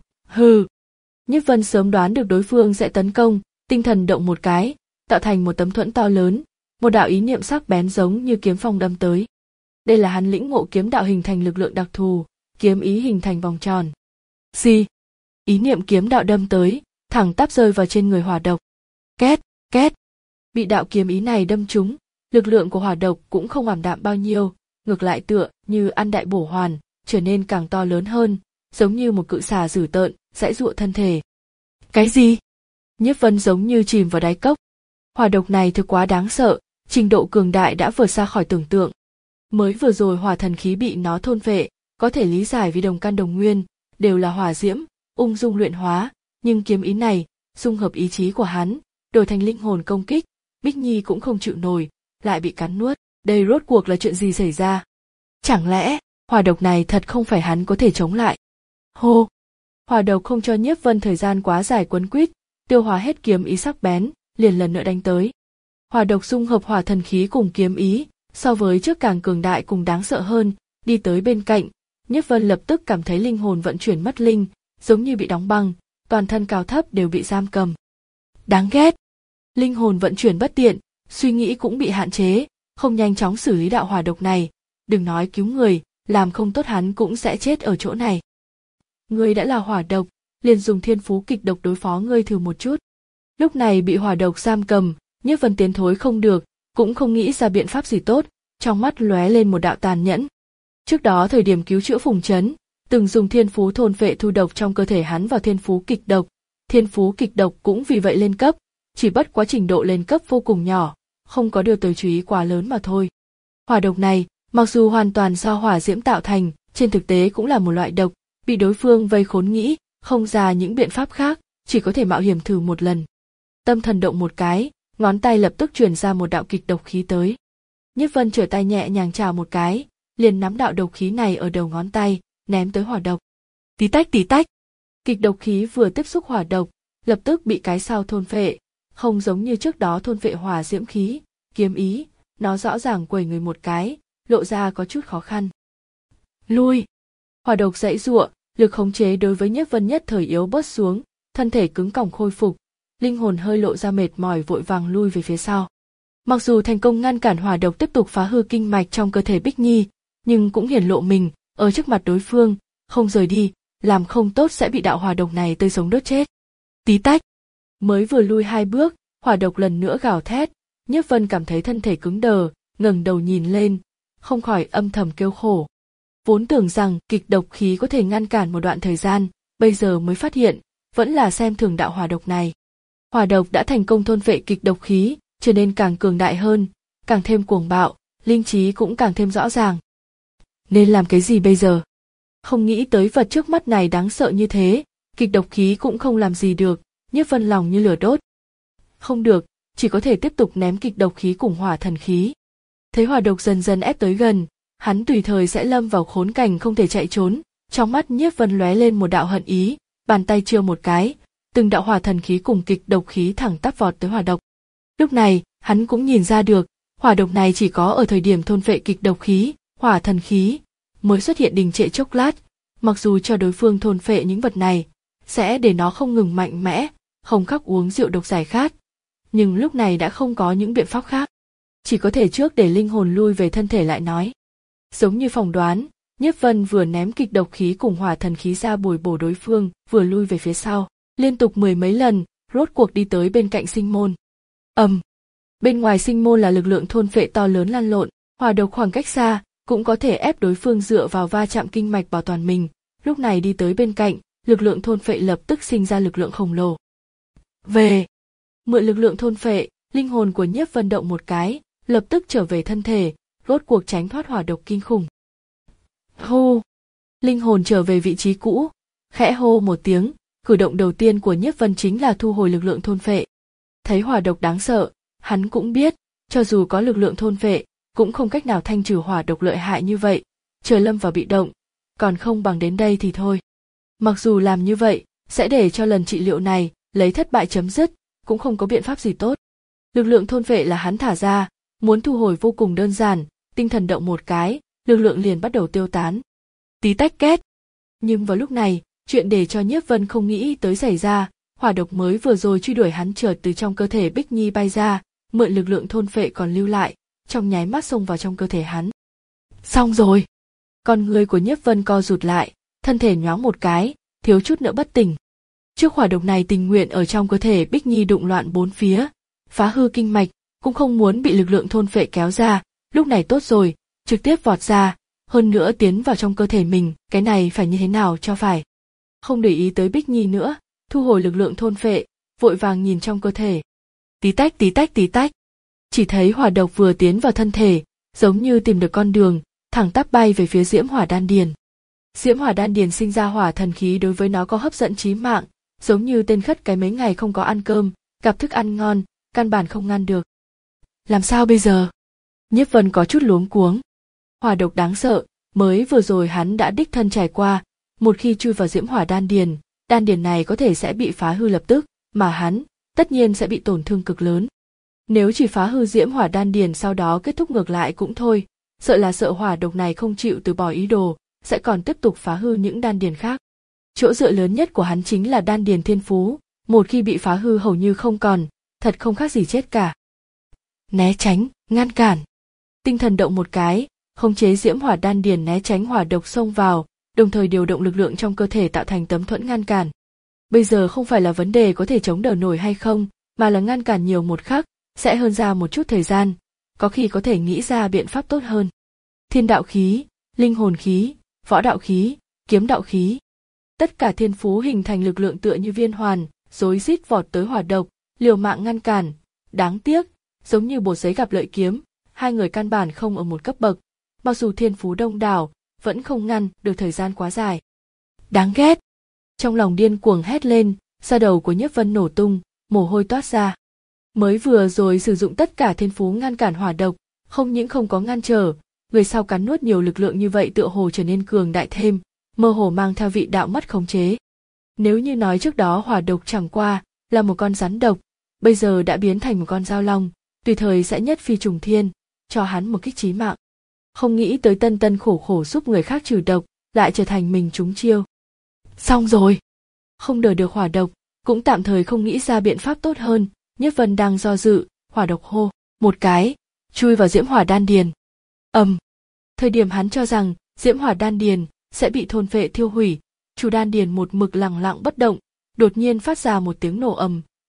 Hừ. Nhiếp Vân sớm đoán được đối phương sẽ tấn công, tinh thần động một cái, tạo thành một tấm thuẫn to lớn, một đạo ý niệm sắc bén giống như kiếm phong đâm tới. Đây là hắn lĩnh ngộ kiếm đạo hình thành lực lượng đặc thù, kiếm ý hình thành vòng tròn. Gì? Ý niệm kiếm đạo đâm tới, thẳng tắp rơi vào trên người hỏa độc. Két, két. Bị đạo kiếm ý này đâm trúng, lực lượng của hỏa độc cũng không ảm đạm bao nhiêu, ngược lại tựa như ăn đại bổ hoàn, trở nên càng to lớn hơn, giống như một cự xà dữ tợn, giãy giụa thân thể. Cái gì? Nhiếp Vân giống như chìm vào đáy cốc. Hỏa độc này thực quá đáng sợ, trình độ cường đại đã vượt xa khỏi tưởng tượng. Mới vừa rồi hỏa thần khí bị nó thôn phệ, có thể lý giải vì đồng căn đồng nguyên, đều là hỏa diễm, ung dung luyện hóa, nhưng kiếm ý này, dung hợp ý chí của hắn, đổi thành linh hồn công kích, Bích Nhi cũng không chịu nổi, lại bị cắn nuốt. Đây rốt cuộc là chuyện gì xảy ra? Chẳng lẽ, hỏa độc này thật không phải hắn có thể chống lại? Hô! Hỏa độc không cho Nhiếp Vân thời gian quá dài quấn quýt, tiêu hóa hết kiếm ý sắc bén, liền lần nữa đánh tới. Hỏa độc dung hợp hỏa thần khí cùng kiếm ý, so với trước càng cường đại cùng đáng sợ hơn, đi tới bên cạnh, Nhiếp Vân lập tức cảm thấy linh hồn vận chuyển mất linh, giống như bị đóng băng, toàn thân cao thấp đều bị giam cầm. Đáng ghét! Linh hồn vận chuyển bất tiện, suy nghĩ cũng bị hạn chế, không nhanh chóng xử lý đạo hỏa độc này, đừng nói cứu người, làm không tốt hắn cũng sẽ chết ở chỗ này. Ngươi đã là hỏa độc, liền dùng thiên phú kịch độc đối phó ngươi thử một chút. Lúc này bị hỏa độc giam cầm, Nhiếp Vân tiến thối không được, cũng không nghĩ ra biện pháp gì tốt, trong mắt lóe lên một đạo tàn nhẫn. Trước đó thời điểm cứu chữa Phùng Chấn, từng dùng thiên phú thôn phệ thu độc trong cơ thể hắn vào thiên phú kịch độc, thiên phú kịch độc cũng vì vậy lên cấp, chỉ bất quá trình độ lên cấp vô cùng nhỏ, không có điều tới chú ý quá lớn mà thôi. Hỏa độc này, mặc dù hoàn toàn do hỏa diễm tạo thành, trên thực tế cũng là một loại độc, bị đối phương vây khốn nghĩ, không ra những biện pháp khác, chỉ có thể mạo hiểm thử một lần. Tâm thần động một cái, ngón tay lập tức truyền ra một đạo kịch độc khí tới. Nhiếp Vân trở tay nhẹ nhàng chào một cái, liền nắm đạo độc khí này ở đầu ngón tay, ném tới hỏa độc. Tí tách tí tách. Kịch độc khí vừa tiếp xúc hỏa độc, lập tức bị cái sau thôn phệ, không giống như trước đó thôn phệ hỏa diễm khí, kiếm ý, nó rõ ràng quẩy người một cái, lộ ra có chút khó khăn. Lui! Hỏa độc giãy giụa, lực khống chế đối với Nhiếp Vân nhất thời yếu bớt xuống, thân thể cứng còng khôi phục, linh hồn hơi lộ ra mệt mỏi vội vàng lui về phía sau. Mặc dù thành công ngăn cản hỏa độc tiếp tục phá hư kinh mạch trong cơ thể Bích Nhi, nhưng cũng hiển lộ mình ở trước mặt đối phương, không rời đi, làm không tốt sẽ bị đạo hỏa độc này tươi sống đốt chết. Tí tách. Mới vừa lui hai bước, hỏa độc lần nữa gào thét, Nhiếp Vân cảm thấy thân thể cứng đờ, ngẩng đầu nhìn lên, không khỏi âm thầm kêu khổ. Vốn tưởng rằng kịch độc khí có thể ngăn cản một đoạn thời gian, bây giờ mới phát hiện, vẫn là xem thường đạo hỏa độc này. Hỏa độc đã thành công thôn phệ kịch độc khí, trở nên càng cường đại hơn, càng thêm cuồng bạo, linh trí cũng càng thêm rõ ràng. Nên làm cái gì bây giờ? Không nghĩ tới vật trước mắt này đáng sợ như thế, kịch độc khí cũng không làm gì được, Nhiếp Vân lòng như lửa đốt. Không được, chỉ có thể tiếp tục ném kịch độc khí cùng hỏa thần khí. Thấy hỏa độc dần dần ép tới gần, hắn tùy thời sẽ lâm vào khốn cảnh không thể chạy trốn, trong mắt Nhiếp Vân lóe lên một đạo hận ý, bàn tay chìa một cái, từng đạo hỏa thần khí cùng kịch độc khí thẳng tắp vọt tới hỏa độc. Lúc này, hắn cũng nhìn ra được, hỏa độc này chỉ có ở thời điểm thôn phệ kịch độc khí, hỏa thần khí mới xuất hiện đình trệ chốc lát, mặc dù cho đối phương thôn phệ những vật này, sẽ để nó không ngừng mạnh mẽ, không khác uống rượu độc giải khát. Nhưng lúc này đã không có những biện pháp khác. Chỉ có thể trước để linh hồn lui về thân thể lại nói. Giống như phỏng đoán, Nhiếp Vân vừa ném kịch độc khí cùng hỏa thần khí ra bồi bổ đối phương, vừa lui về phía sau, liên tục mười mấy lần, rốt cuộc đi tới bên cạnh sinh môn. Ầm. Um, bên ngoài sinh môn là lực lượng thôn phệ to lớn lăn lộn, hỏa độc khoảng cách xa, cũng có thể ép đối phương dựa vào va chạm kinh mạch bảo toàn mình, lúc này đi tới bên cạnh, lực lượng thôn phệ lập tức sinh ra lực lượng khổng lồ. Về. Mượn lực lượng thôn phệ, linh hồn của Nhiếp Vân động một cái, lập tức trở về thân thể, rốt cuộc tránh thoát hỏa độc kinh khủng. Hô! Linh hồn trở về vị trí cũ, khẽ hô một tiếng, cử động đầu tiên của Nhiếp Vân chính là thu hồi lực lượng thôn phệ. Thấy hỏa độc đáng sợ, hắn cũng biết, cho dù có lực lượng thôn phệ, cũng không cách nào thanh trừ hỏa độc lợi hại như vậy, chờ lâm vào bị động, còn không bằng đến đây thì thôi. Mặc dù làm như vậy, sẽ để cho lần trị liệu này lấy thất bại chấm dứt, cũng không có biện pháp gì tốt. Lực lượng thôn phệ là hắn thả ra, muốn thu hồi vô cùng đơn giản, tinh thần động một cái, lực lượng liền bắt đầu tiêu tán. Tí tách két. Nhưng vào lúc này, chuyện để cho Nhiếp Vân không nghĩ tới xảy ra, hỏa độc mới vừa rồi truy đuổi hắn chợt từ trong cơ thể Bích Nhi bay ra, mượn lực lượng thôn phệ còn lưu lại, trong nháy mắt xông vào trong cơ thể hắn. Xong rồi. Con người của Nhiếp Vân co rụt lại, thân thể nhoáng một cái, thiếu chút nữa bất tỉnh. Trước hỏa độc này tình nguyện ở trong cơ thể Bích Nhi đụng loạn bốn phía, phá hư kinh mạch, cũng không muốn bị lực lượng thôn phệ kéo ra, lúc này tốt rồi, trực tiếp vọt ra, hơn nữa tiến vào trong cơ thể mình, cái này phải như thế nào cho phải. Không để ý tới Bích Nhi nữa, thu hồi lực lượng thôn phệ, vội vàng nhìn trong cơ thể. Tí tách tí tách tí tách. Chỉ thấy hỏa độc vừa tiến vào thân thể, giống như tìm được con đường, thẳng tắp bay về phía Diễm Hỏa Đan Điền. Diễm Hỏa Đan Điền sinh ra hỏa thần khí đối với nó có hấp dẫn chí mạng, giống như tên khất cái mấy ngày không có ăn cơm, gặp thức ăn ngon, căn bản không ngăn được. Làm sao bây giờ? Nhiếp Vân có chút luống cuống. Hỏa độc đáng sợ, mới vừa rồi hắn đã đích thân trải qua, một khi chui vào Diễm Hỏa Đan Điền, đan điền này có thể sẽ bị phá hư lập tức, mà hắn tất nhiên sẽ bị tổn thương cực lớn. Nếu chỉ phá hư Diễm Hỏa Đan Điền sau đó kết thúc ngược lại cũng thôi, sợ là sợ hỏa độc này không chịu từ bỏ ý đồ, sẽ còn tiếp tục phá hư những đan điền khác. Chỗ dựa lớn nhất của hắn chính là đan điền thiên phú, một khi bị phá hư hầu như không còn, thật không khác gì chết cả. Né tránh, ngăn cản. Tinh thần động một cái, khống chế Diễm Hỏa Đan Điền né tránh hỏa độc xông vào, đồng thời điều động lực lượng trong cơ thể tạo thành tấm thuẫn ngăn cản. Bây giờ không phải là vấn đề có thể chống đỡ nổi hay không, mà là ngăn cản nhiều một khắc, sẽ hơn ra một chút thời gian, có khi có thể nghĩ ra biện pháp tốt hơn. Thiên đạo khí, linh hồn khí, võ đạo khí, kiếm đạo khí. Tất cả thiên phú hình thành lực lượng tựa như viên hoàn, rối rít vọt tới hỏa độc, liều mạng ngăn cản. Đáng tiếc, giống như bột giấy gặp lợi kiếm, hai người căn bản không ở một cấp bậc, mặc dù thiên phú đông đảo, vẫn không ngăn được thời gian quá dài. Đáng ghét! Trong lòng điên cuồng hét lên, da đầu của Nhiếp Vân nổ tung, mồ hôi toát ra. Mới vừa rồi sử dụng tất cả thiên phú ngăn cản hỏa độc, không những không có ngăn trở, người sau cắn nuốt nhiều lực lượng như vậy tựa hồ trở nên cường đại thêm, mơ hồ mang theo vị đạo mất khống chế. Nếu như nói trước đó hỏa độc chẳng qua là một con rắn độc, bây giờ đã biến thành một con dao long, tùy thời sẽ nhất phi trùng thiên, cho hắn một kích chí mạng. Không nghĩ tới tân tân khổ khổ giúp người khác trừ độc, lại trở thành mình trúng chiêu. Xong rồi! Không đỡ được hỏa độc, cũng tạm thời không nghĩ ra biện pháp tốt hơn, Nhiếp Vân đang do dự, hỏa độc hô, một cái, chui vào Diễm Hỏa Đan Điền. Ầm! Um, thời điểm hắn cho rằng Diễm Hỏa Đan Điền sẽ bị thôn phệ thiêu hủy, chủ đan điền một mực lặng lặng bất động, đột nhiên phát ra một tiếng nổ ầm,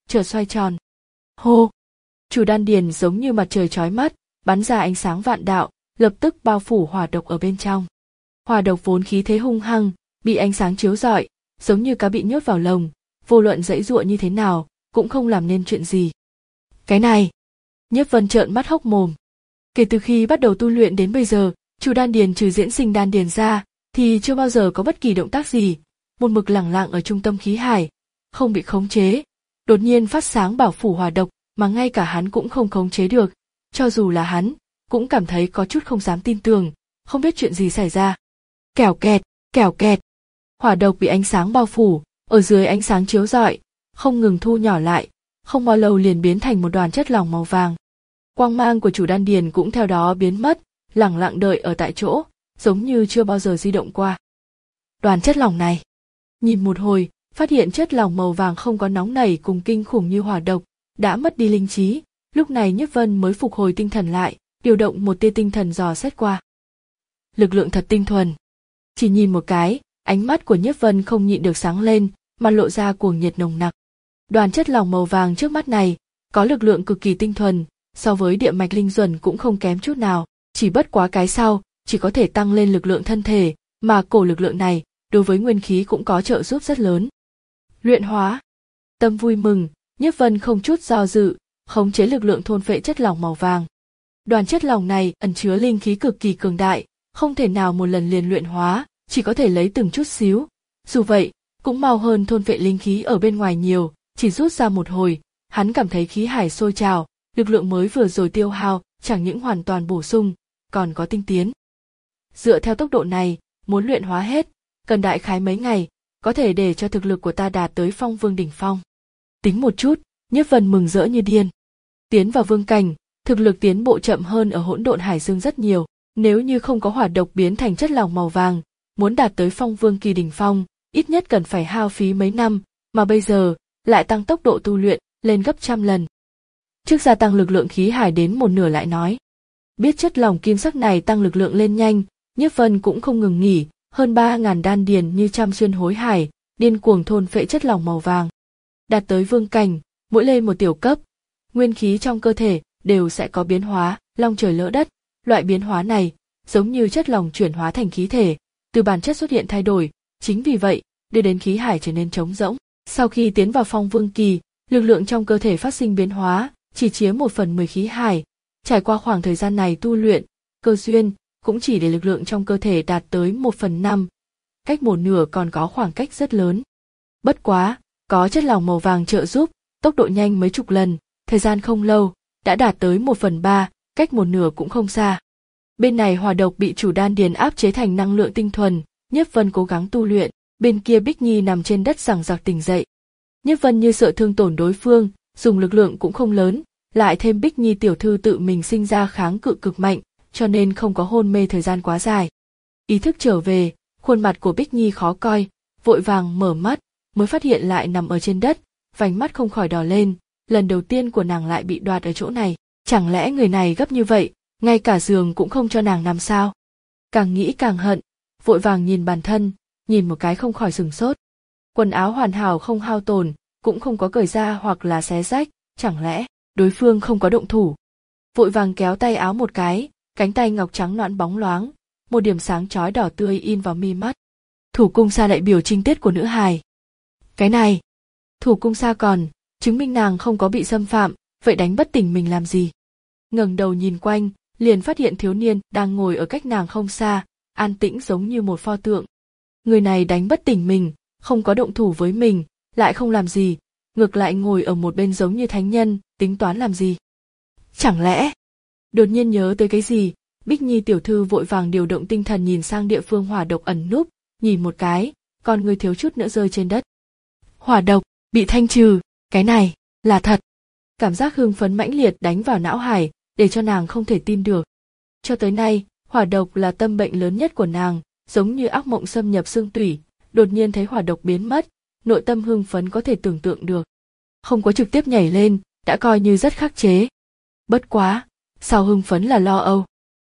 chợt xoay tròn. Hô! Chủ đan điền giống như mặt trời chói mắt, bắn ra ánh sáng vạn đạo, lập tức bao phủ hỏa độc ở bên trong. Hỏa độc vốn khí thế hung hăng, bị ánh sáng chiếu rọi, giống như cá bị nhốt vào lồng, vô luận giãy giụa như thế nào, cũng không làm nên chuyện gì. Cái này! Nhiếp Vân trợn mắt hốc mồm. Kể từ khi bắt đầu tu luyện đến bây giờ, chủ đan điền trừ diễn sinh đan điền ra, thì chưa bao giờ có bất kỳ động tác gì, một mực lẳng lặng ở trung tâm khí hải, không bị khống chế. Đột nhiên phát sáng bảo phủ hỏa độc, mà ngay cả hắn cũng không khống chế được, cho dù là hắn, cũng cảm thấy có chút không dám tin tưởng, không biết chuyện gì xảy ra. Kẻo kẹt, kẻo kẹt. Hỏa độc bị ánh sáng bao phủ, ở dưới ánh sáng chiếu rọi, không ngừng thu nhỏ lại, không bao lâu liền biến thành một đoàn chất lỏng màu vàng. Quang mang của chủ đan điền cũng theo đó biến mất, lẳng lặng đợi ở tại chỗ, giống như chưa bao giờ di động qua. Đoàn chất lỏng này, nhìn một hồi, phát hiện chất lỏng màu vàng không có nóng nảy cùng kinh khủng như hỏa độc, đã mất đi linh trí, lúc này Nhiếp Vân mới phục hồi tinh thần lại, điều động một tia tinh thần dò xét qua. Lực lượng thật tinh thuần. Chỉ nhìn một cái, ánh mắt của Nhiếp Vân không nhịn được sáng lên, mà lộ ra cuồng nhiệt nồng nặc. Đoàn chất lỏng màu vàng trước mắt này, có lực lượng cực kỳ tinh thuần, so với địa mạch linh duẩn cũng không kém chút nào, chỉ bất quá cái sau, chỉ có thể tăng lên lực lượng thân thể, mà cổ lực lượng này, đối với nguyên khí cũng có trợ giúp rất lớn. Luyện hóa. Tâm vui mừng, Nhiếp Vân không chút do dự, khống chế lực lượng thôn phệ chất lỏng màu vàng. Đoàn chất lỏng này ẩn chứa linh khí cực kỳ cường đại, không thể nào một lần liền luyện hóa, chỉ có thể lấy từng chút xíu. Dù vậy, cũng mau hơn thôn phệ linh khí ở bên ngoài nhiều, chỉ rút ra một hồi, hắn cảm thấy khí hải sôi trào, lực lượng mới vừa rồi tiêu hao, chẳng những hoàn toàn bổ sung, còn có tinh tiến. Dựa theo tốc độ này, muốn luyện hóa hết, cần đại khái mấy ngày, có thể để cho thực lực của ta đạt tới phong vương đỉnh phong. Tính một chút, Nhiếp Vân mừng rỡ như điên. Tiến vào vương cảnh, thực lực tiến bộ chậm hơn ở hỗn độn hải dương rất nhiều, nếu như không có hỏa độc biến thành chất lỏng màu vàng, muốn đạt tới phong vương kỳ đỉnh phong, ít nhất cần phải hao phí mấy năm, mà bây giờ, lại tăng tốc độ tu luyện, lên gấp trăm lần. Trước gia tăng lực lượng khí hải đến một nửa lại nói. Biết chất lỏng kim sắc này tăng lực lượng lên nhanh, Nhiếp Vân cũng không ngừng nghỉ, hơn ba ngàn đan điền như trăm xuyên hối hải, điên cuồng thôn phệ chất lỏng màu vàng. Đạt tới vương cảnh, mỗi lên một tiểu cấp, nguyên khí trong cơ thể đều sẽ có biến hóa, long trời lỡ đất. Loại biến hóa này, giống như chất lỏng chuyển hóa thành khí thể, từ bản chất xuất hiện thay đổi, chính vì vậy, đưa đến khí hải trở nên trống rỗng. Sau khi tiến vào phong vương kỳ, lực lượng trong cơ thể phát sinh biến hóa, chỉ chiếm một phần mười khí hải. Trải qua khoảng thời gian này tu luyện, cơ duyên, cũng chỉ để lực lượng trong cơ thể đạt tới một phần năm, cách một nửa còn có khoảng cách rất lớn. Bất quá, có chất lỏng màu vàng trợ giúp, tốc độ nhanh mấy chục lần, thời gian không lâu, đã đạt tới một phần ba, cách một nửa cũng không xa. Bên này hỏa độc bị chủ đan điền áp chế thành năng lượng tinh thuần, Nhiếp Vân cố gắng tu luyện, bên kia Bích Nhi nằm trên đất giằng giặc tỉnh dậy. Nhiếp Vân như sợ thương tổn đối phương, dùng lực lượng cũng không lớn, lại thêm Bích Nhi tiểu thư tự mình sinh ra kháng cự cực mạnh, cho nên không có hôn mê thời gian quá dài. Ý thức trở về, khuôn mặt của Bích Nhi khó coi, vội vàng mở mắt, mới phát hiện lại nằm ở trên đất, vành mắt không khỏi đỏ lên, lần đầu tiên của nàng lại bị đoạt ở chỗ này, chẳng lẽ người này gấp như vậy, ngay cả giường cũng không cho nàng nằm sao? Càng nghĩ càng hận, vội vàng nhìn bản thân, nhìn một cái không khỏi sửng sốt. Quần áo hoàn hảo không hao tổn, cũng không có cởi ra hoặc là xé rách, chẳng lẽ đối phương không có động thủ? Vội vàng kéo tay áo một cái, cánh tay ngọc trắng nõn bóng loáng, một điểm sáng chói đỏ tươi in vào mi mắt. Thủ cung sa đại biểu trinh tiết của nữ hài. Cái này, thủ cung sa còn, chứng minh nàng không có bị xâm phạm, vậy đánh bất tỉnh mình làm gì? Ngẩng đầu nhìn quanh, liền phát hiện thiếu niên đang ngồi ở cách nàng không xa, an tĩnh giống như một pho tượng. Người này đánh bất tỉnh mình, không có động thủ với mình, lại không làm gì, ngược lại ngồi ở một bên giống như thánh nhân, tính toán làm gì? Chẳng lẽ? Đột nhiên nhớ tới cái gì, Bích Nhi tiểu thư vội vàng điều động tinh thần nhìn sang địa phương hỏa độc ẩn núp, nhìn một cái, con người thiếu chút nữa rơi trên đất. Hỏa độc, bị thanh trừ, cái này, là thật. Cảm giác hưng phấn mãnh liệt đánh vào não hải, để cho nàng không thể tin được. Cho tới nay, hỏa độc là tâm bệnh lớn nhất của nàng, giống như ác mộng xâm nhập xương tủy, đột nhiên thấy hỏa độc biến mất, nội tâm hưng phấn có thể tưởng tượng được. Không có trực tiếp nhảy lên, đã coi như rất khắc chế. Bất quá, sau hưng phấn là lo âu.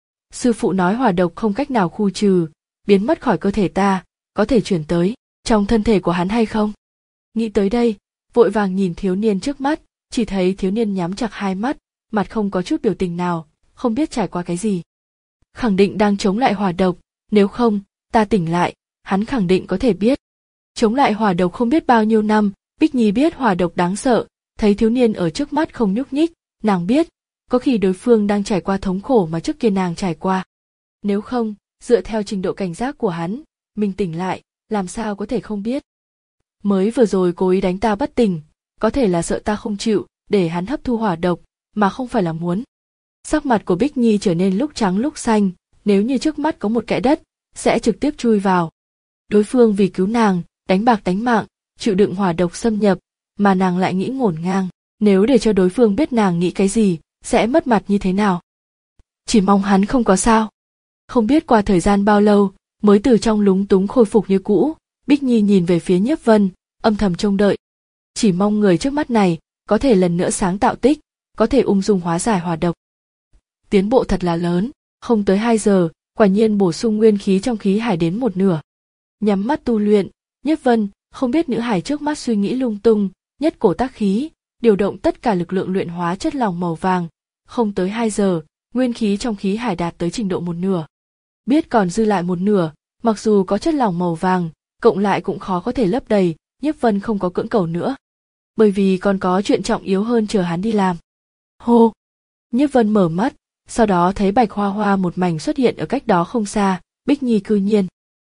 Sư phụ nói hỏa độc không cách nào khu trừ, biến mất khỏi cơ thể ta, có thể chuyển tới trong thân thể của hắn hay không? Nghĩ tới đây, vội vàng nhìn thiếu niên trước mắt, chỉ thấy thiếu niên nhắm chặt hai mắt, mặt không có chút biểu tình nào, không biết trải qua cái gì. Khẳng định đang chống lại hỏa độc, nếu không, ta tỉnh lại, hắn khẳng định có thể biết. Chống lại hỏa độc không biết bao nhiêu năm, Bích Nhi biết hỏa độc đáng sợ, thấy thiếu niên ở trước mắt không nhúc nhích, nàng biết, có khi đối phương đang trải qua thống khổ mà trước kia nàng trải qua. Nếu không, dựa theo trình độ cảnh giác của hắn, mình tỉnh lại, làm sao có thể không biết. Mới vừa rồi cố ý đánh ta bất tỉnh, có thể là sợ ta không chịu, để hắn hấp thu hỏa độc, mà không phải là muốn. Sắc mặt của Bích Nhi trở nên lúc trắng lúc xanh, nếu như trước mắt có một kẽ đất, sẽ trực tiếp chui vào. Đối phương vì cứu nàng, đánh bạc đánh mạng, chịu đựng hỏa độc xâm nhập, mà nàng lại nghĩ ngổn ngang, nếu để cho đối phương biết nàng nghĩ cái gì, sẽ mất mặt như thế nào. Chỉ mong hắn không có sao. Không biết qua thời gian bao lâu, mới từ trong lúng túng khôi phục như cũ, Bích Nhi nhìn về phía Nhiếp Vân, âm thầm trông đợi. Chỉ mong người trước mắt này, có thể lần nữa sáng tạo tích, có thể ung dung hóa giải hỏa độc. Tiến bộ thật là lớn, không tới hai giờ, quả nhiên bổ sung nguyên khí trong khí hải đến một nửa. Nhắm mắt tu luyện, Nhiếp Vân không biết nữ hải trước mắt suy nghĩ lung tung, nhất cổ tác khí, điều động tất cả lực lượng luyện hóa chất lỏng màu vàng. Không tới hai giờ, nguyên khí trong khí hải đạt tới trình độ một nửa. Biết còn dư lại một nửa, mặc dù có chất lỏng màu vàng, cộng lại cũng khó có thể lấp đầy, Nhiếp Vân không có cưỡng cầu nữa. Bởi vì còn có chuyện trọng yếu hơn chờ hắn đi làm. Hô! Nhiếp Vân mở mắt, sau đó thấy bạch hoa hoa một mảnh xuất hiện ở cách đó không xa, Bích Nhi cư nhiên.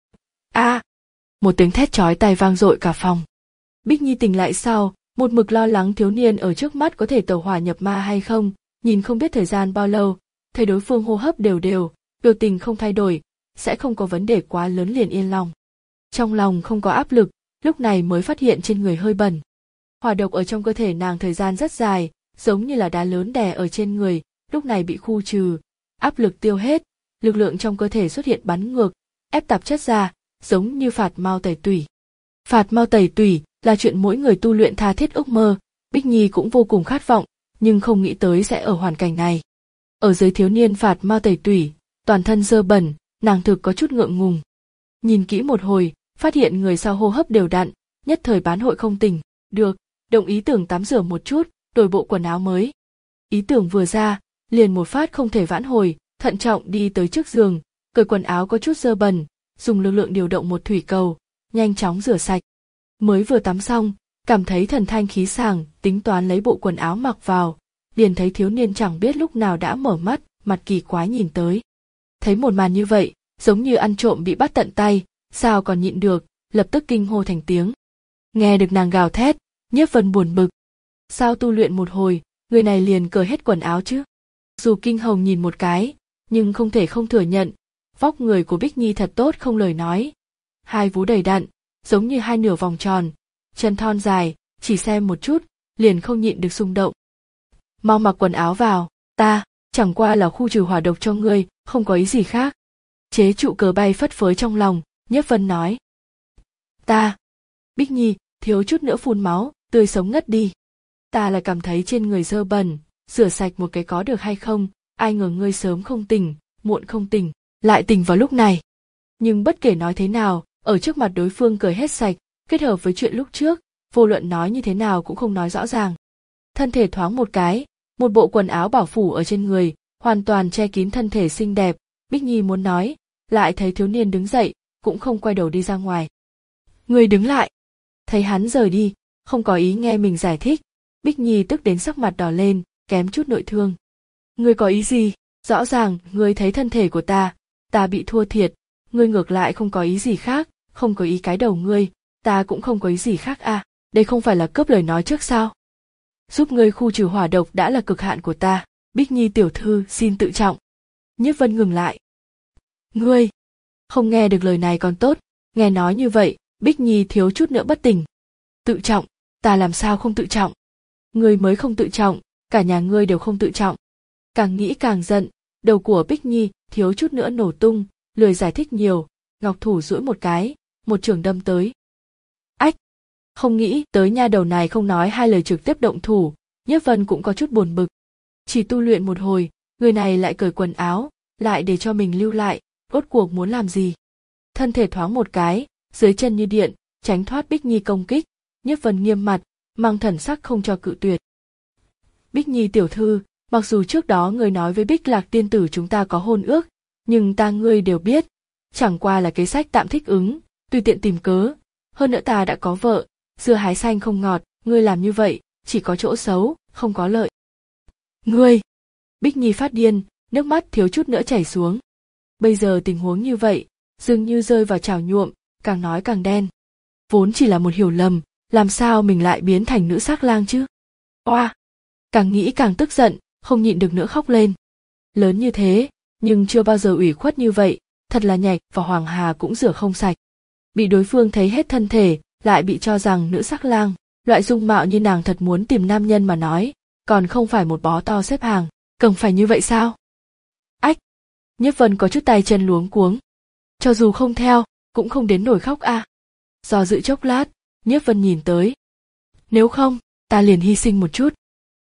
A! À, một tiếng thét chói tai vang dội cả phòng. Bích Nhi tỉnh lại sau, một mực lo lắng thiếu niên ở trước mắt có thể tẩu hỏa nhập ma hay không, nhìn không biết thời gian bao lâu, thấy đối phương hô hấp đều đều, biểu tình không thay đổi, sẽ không có vấn đề quá lớn liền yên lòng. Trong lòng không có áp lực, lúc này mới phát hiện trên người hơi bẩn. Hỏa độc ở trong cơ thể nàng thời gian rất dài, giống như là đá lớn đè ở trên người, lúc này bị khu trừ, áp lực tiêu hết, lực lượng trong cơ thể xuất hiện bắn ngược, ép tạp chất ra, giống như phạt mao tẩy tủy. Phạt mao tẩy tủy là chuyện mỗi người tu luyện tha thiết ước mơ, Bích Nhi cũng vô cùng khát vọng, nhưng không nghĩ tới sẽ ở hoàn cảnh này. Ở dưới thiếu niên phạt mao tẩy tủy, toàn thân dơ bẩn, nàng thực có chút ngượng ngùng. Nhìn kỹ một hồi, phát hiện người sau hô hấp đều đặn, nhất thời bán hội không tỉnh, được, đồng ý tưởng tắm rửa một chút, đổi bộ quần áo mới. Ý tưởng vừa ra, liền một phát không thể vãn hồi, thận trọng đi tới trước giường, cởi quần áo có chút dơ bẩn, dùng lực lượng điều động một thủy cầu, nhanh chóng rửa sạch. Mới vừa tắm xong, cảm thấy thần thanh khí sảng, tính toán lấy bộ quần áo mặc vào, liền thấy thiếu niên chẳng biết lúc nào đã mở mắt, mặt kỳ quái nhìn tới. Thấy một màn như vậy, giống như ăn trộm bị bắt tận tay, sao còn nhịn được, lập tức kinh hô thành tiếng. Nghe được nàng gào thét, Nhiếp Vân buồn bực. Sao tu luyện một hồi, người này liền cởi hết quần áo chứ? Dù kinh hồng nhìn một cái, nhưng không thể không thừa nhận, vóc người của Bích Nhi thật tốt không lời nói. Hai vú đầy đặn, giống như hai nửa vòng tròn, chân thon dài, chỉ xem một chút, liền không nhịn được xung động. Mau mặc quần áo vào, ta, chẳng qua là khu trừ hỏa độc cho ngươi, không có ý gì khác. Chế trụ cờ bay phất phới trong lòng, Nhiếp Vân nói. Ta, Bích Nhi, thiếu chút nữa phun máu, tươi sống ngất đi. Ta lại cảm thấy trên người dơ bẩn, rửa sạch một cái có được hay không, ai ngờ ngươi sớm không tỉnh, muộn không tỉnh, lại tỉnh vào lúc này. Nhưng bất kể nói thế nào, ở trước mặt đối phương cởi hết sạch, kết hợp với chuyện lúc trước, vô luận nói như thế nào cũng không nói rõ ràng. Thân thể thoáng một cái, một bộ quần áo bảo phủ ở trên người, hoàn toàn che kín thân thể xinh đẹp, Bích Nhi muốn nói, lại thấy thiếu niên đứng dậy, cũng không quay đầu đi ra ngoài. Người đứng lại. Thấy hắn rời đi, không có ý nghe mình giải thích, Bích Nhi tức đến sắc mặt đỏ lên, kém chút nội thương. Ngươi có ý gì? Rõ ràng, ngươi thấy thân thể của ta, ta bị thua thiệt, ngươi ngược lại không có ý gì khác, không có ý cái đầu ngươi, ta cũng không có ý gì khác à, đây không phải là cướp lời nói trước sao? Giúp ngươi khu trừ hỏa độc đã là cực hạn của ta, Bích Nhi tiểu thư xin tự trọng. Nhiếp Vân ngừng lại. Ngươi, không nghe được lời này còn tốt, nghe nói như vậy, Bích Nhi thiếu chút nữa bất tỉnh. Tự trọng, ta làm sao không tự trọng? Ngươi mới không tự trọng, cả nhà ngươi đều không tự trọng. Càng nghĩ càng giận, đầu của Bích Nhi thiếu chút nữa nổ tung, lười giải thích nhiều, ngọc thủ duỗi một cái, một chưởng đâm tới. Ách! Không nghĩ tới nha đầu này không nói hai lời trực tiếp động thủ, Nhiếp Vân cũng có chút buồn bực. Chỉ tu luyện một hồi, người này lại cởi quần áo, lại để cho mình lưu lại, rốt cuộc muốn làm gì? Thân thể thoáng một cái, dưới chân như điện, tránh thoát Bích Nhi công kích, Nhiếp Vân nghiêm mặt, mang thần sắc không cho cự tuyệt. Bích Nhi tiểu thư, mặc dù trước đó người nói với Bích Lạc tiên tử chúng ta có hôn ước, nhưng ta ngươi đều biết, chẳng qua là kế sách tạm thích ứng, tùy tiện tìm cớ. Hơn nữa ta đã có vợ, dưa hái xanh không ngọt, ngươi làm như vậy, chỉ có chỗ xấu, không có lợi. Ngươi! Bích Nhi phát điên, nước mắt thiếu chút nữa chảy xuống. Bây giờ tình huống như vậy, dường như rơi vào chảo nhuộm, càng nói càng đen. Vốn chỉ là một hiểu lầm, làm sao mình lại biến thành nữ sắc lang chứ? Oa! Càng nghĩ càng tức giận, không nhịn được nữa khóc lên. Lớn như thế, nhưng chưa bao giờ ủy khuất như vậy, thật là nhạch và Hoàng Hà cũng rửa không sạch. Bị đối phương thấy hết thân thể, lại bị cho rằng nữ sắc lang, loại dung mạo như nàng thật muốn tìm nam nhân mà nói, còn không phải một bó to xếp hàng, cần phải như vậy sao? Ách! Nhiếp Vân có chút tay chân luống cuống. Cho dù không theo, cũng không đến nổi khóc à. Do dự chốc lát, Nhiếp Vân nhìn tới. Nếu không, ta liền hy sinh một chút.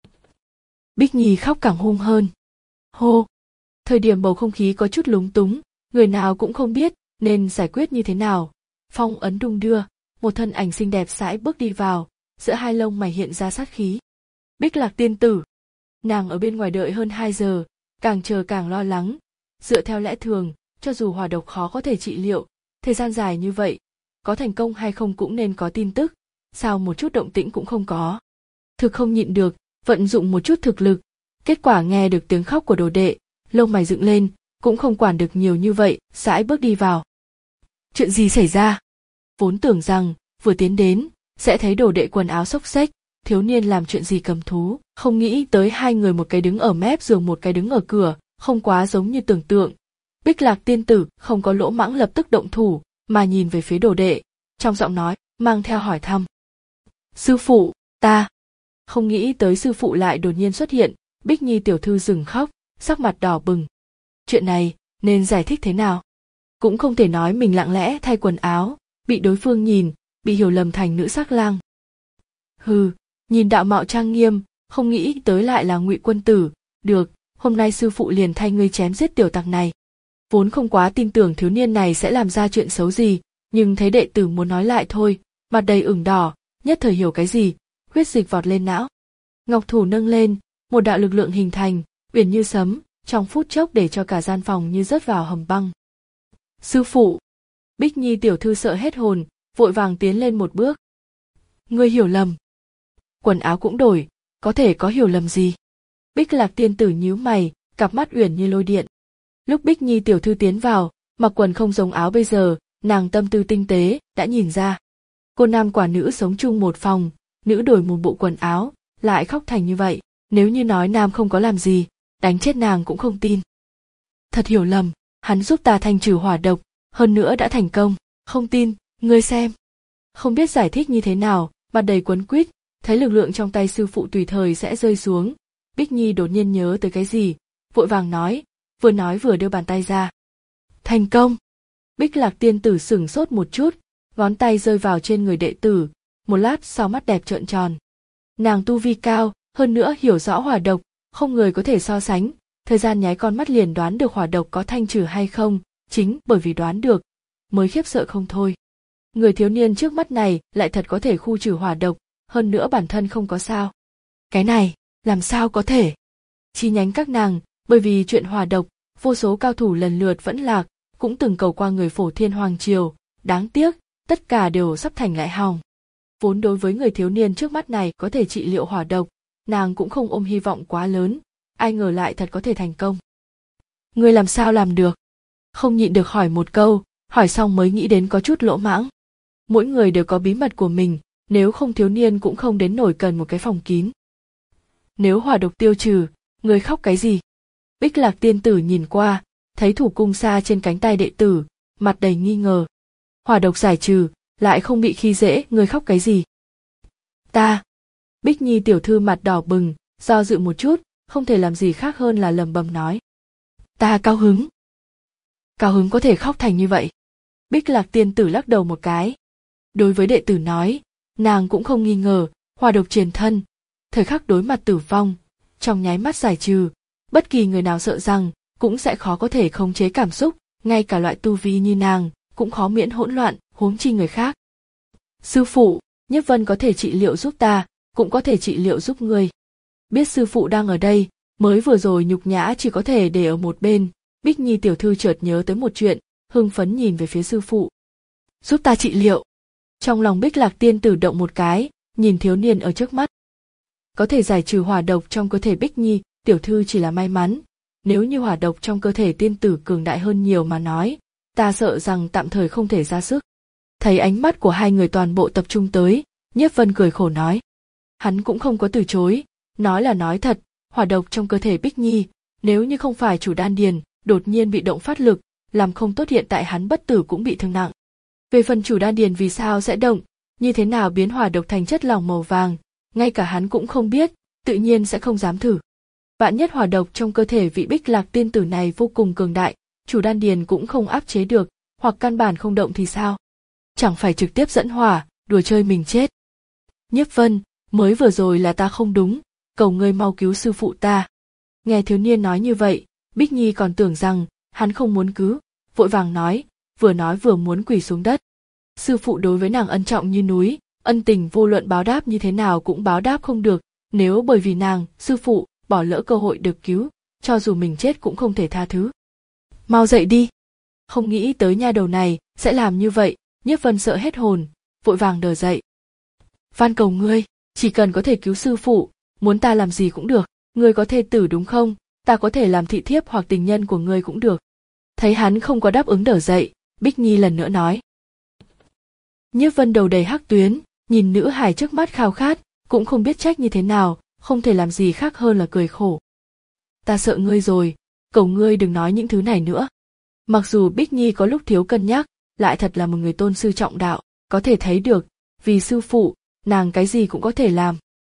Bích Nhi khóc càng hung hơn. Hô! Thời điểm bầu không khí có chút lúng túng, người nào cũng không biết nên giải quyết như thế nào. Phong ấn đung đưa, một thân ảnh xinh đẹp sải bước đi vào, giữa hai lông mày hiện ra sát khí. Bích Lạc tiên tử. Nàng ở bên ngoài đợi hơn hai giờ, càng chờ càng lo lắng. Dựa theo lẽ thường, cho dù hỏa độc khó có thể trị liệu, thời gian dài như vậy, có thành công hay không cũng nên có tin tức, sao một chút động tĩnh cũng không có. Thực không nhịn được, vận dụng một chút thực lực, kết quả nghe được tiếng khóc của đồ đệ, lông mày dựng lên, cũng không quản được nhiều như vậy, sải bước đi vào. Chuyện gì xảy ra? Vốn tưởng rằng, vừa tiến đến, sẽ thấy đồ đệ quần áo xốc xếch, thiếu niên làm chuyện gì cầm thú, không nghĩ tới hai người một cái đứng ở mép giường một cái đứng ở cửa, không quá giống như tưởng tượng. Bích Lạc tiên tử không có lỗ mãng lập tức động thủ, mà nhìn về phía đồ đệ, trong giọng nói, mang theo hỏi thăm. Sư phụ, ta... Không nghĩ tới sư phụ lại đột nhiên xuất hiện, Bích Nhi tiểu thư dừng khóc, sắc mặt đỏ bừng. Chuyện này, nên giải thích thế nào? Cũng không thể nói mình lặng lẽ thay quần áo, bị đối phương nhìn, bị hiểu lầm thành nữ sắc lang. Hừ, nhìn đạo mạo trang nghiêm, không nghĩ tới lại là Ngụy quân tử, được, hôm nay sư phụ liền thay ngươi chém giết tiểu tặc này. Vốn không quá tin tưởng thiếu niên này sẽ làm ra chuyện xấu gì, nhưng thấy đệ tử muốn nói lại thôi, mặt đầy ửng đỏ, nhất thời hiểu cái gì, huyết dịch vọt lên não. Ngọc thủ nâng lên, một đạo lực lượng hình thành, uyển như sấm, trong phút chốc để cho cả gian phòng như rớt vào hầm băng. Sư phụ! Bích Nhi tiểu thư sợ hết hồn, vội vàng tiến lên một bước. Ngươi hiểu lầm. Quần áo cũng đổi, có thể có hiểu lầm gì? Bích Lạc tiên tử nhíu mày, cặp mắt uyển như lôi điện. Lúc Bích Nhi tiểu thư tiến vào, mặc quần không giống áo bây giờ, nàng tâm tư tinh tế, đã nhìn ra. Cô nam quả nữ sống chung một phòng, nữ đổi một bộ quần áo, lại khóc thành như vậy. Nếu như nói nam không có làm gì, đánh chết nàng cũng không tin. Thật hiểu lầm, hắn giúp ta thanh trừ hỏa độc, hơn nữa đã thành công, không tin, ngươi xem. Không biết giải thích như thế nào, mặt đầy quấn quýt, thấy lực lượng trong tay sư phụ tùy thời sẽ rơi xuống. Bích Nhi đột nhiên nhớ tới cái gì, vội vàng nói, vừa nói vừa đưa bàn tay ra. Thành công! Bích Lạc tiên tử sửng sốt một chút, ngón tay rơi vào trên người đệ tử, một lát sau mắt đẹp trợn tròn. Nàng tu vi cao, hơn nữa hiểu rõ hỏa độc, không người có thể so sánh, thời gian nháy con mắt liền đoán được hỏa độc có thanh trừ hay không, chính bởi vì đoán được, mới khiếp sợ không thôi. Người thiếu niên trước mắt này lại thật có thể khu trừ hỏa độc, hơn nữa bản thân không có sao. Cái này, làm sao có thể? Chi nhánh các nàng, bởi vì chuyện hỏa độc, vô số cao thủ lần lượt vẫn lạc, cũng từng cầu qua người Phổ Thiên Hoàng Triều, đáng tiếc, tất cả đều sắp thành lại hỏng. Vốn đối với người thiếu niên trước mắt này có thể trị liệu hỏa độc, nàng cũng không ôm hy vọng quá lớn, ai ngờ lại thật có thể thành công. Ngươi làm sao làm được? Không nhịn được hỏi một câu, hỏi xong mới nghĩ đến có chút lỗ mãng. Mỗi người đều có bí mật của mình, nếu không thiếu niên cũng không đến nổi cần một cái phòng kín. Nếu hỏa độc tiêu trừ, ngươi khóc cái gì? Bích Lạc tiên tử nhìn qua, thấy thủ cung sa trên cánh tay đệ tử, mặt đầy nghi ngờ. Hỏa độc giải trừ, lại không bị khi dễ, ngươi khóc cái gì? Ta! Bích Nhi tiểu thư mặt đỏ bừng, do dự một chút, không thể làm gì khác hơn là lẩm bẩm nói. Ta cao hứng. Cao hứng có thể khóc thành như vậy. Bích Lạc tiên tử lắc đầu một cái. Đối với đệ tử nói, nàng cũng không nghi ngờ, hỏa độc truyền thân, thời khắc đối mặt tử vong, trong nháy mắt giải trừ, bất kỳ người nào sợ rằng cũng sẽ khó có thể khống chế cảm xúc, ngay cả loại tu vi như nàng cũng khó miễn hỗn loạn, huống chi người khác. Sư phụ, Nhiếp Vân có thể trị liệu giúp ta, cũng có thể trị liệu giúp ngươi. Biết sư phụ đang ở đây, mới vừa rồi nhục nhã chỉ có thể để ở một bên, Bích Nhi tiểu thư chợt nhớ tới một chuyện, hưng phấn nhìn về phía sư phụ. Giúp ta trị liệu. Trong lòng Bích Lạc tiên tử động một cái, nhìn thiếu niên ở trước mắt. Có thể giải trừ hỏa độc trong cơ thể Bích Nhi tiểu thư chỉ là may mắn, nếu như hỏa độc trong cơ thể tiên tử cường đại hơn nhiều mà nói, ta sợ rằng tạm thời không thể ra sức. Thấy ánh mắt của hai người toàn bộ tập trung tới, Nhiếp Vân cười khổ nói. Hắn cũng không có từ chối, nói là nói thật, hỏa độc trong cơ thể Bích Nhi, nếu như không phải chủ đan điền đột nhiên bị động phát lực, làm không tốt hiện tại hắn bất tử cũng bị thương nặng. Về phần chủ đan điền vì sao sẽ động, như thế nào biến hỏa độc thành chất lỏng màu vàng, ngay cả hắn cũng không biết, tự nhiên sẽ không dám thử. Vạn nhất hỏa độc trong cơ thể vị Bích Lạc tiên tử này vô cùng cường đại, chủ đan điền cũng không áp chế được, hoặc căn bản không động thì sao? Chẳng phải trực tiếp dẫn hỏa, đùa chơi mình chết. Nhiếp Vân, mới vừa rồi là ta không đúng, cầu ngươi mau cứu sư phụ ta. Nghe thiếu niên nói như vậy, Bích Nhi còn tưởng rằng hắn không muốn cứu, vội vàng nói, vừa nói vừa muốn quỳ xuống đất. Sư phụ đối với nàng ân trọng như núi, ân tình vô luận báo đáp như thế nào cũng báo đáp không được, nếu bởi vì nàng, sư phụ, bỏ lỡ cơ hội được cứu, cho dù mình chết cũng không thể tha thứ. Mau dậy đi. Không nghĩ tới nha đầu này sẽ làm như vậy, Nhiếp Vân sợ hết hồn, vội vàng đờ dậy. Van cầu ngươi, chỉ cần có thể cứu sư phụ, muốn ta làm gì cũng được, ngươi có thê tử đúng không, ta có thể làm thị thiếp hoặc tình nhân của ngươi cũng được. Thấy hắn không có đáp ứng đờ dậy, Bích Nhi lần nữa nói. Nhiếp Vân đầu đầy hắc tuyến, nhìn nữ hài trước mắt khao khát, cũng không biết trách như thế nào, không thể làm gì khác hơn là cười khổ. Ta sợ ngươi rồi, cầu ngươi đừng nói những thứ này nữa. Mặc dù Bích Nhi có lúc thiếu cân nhắc, lại thật là một người tôn sư trọng đạo, có thể thấy được, vì sư phụ, nàng cái gì cũng có thể làm.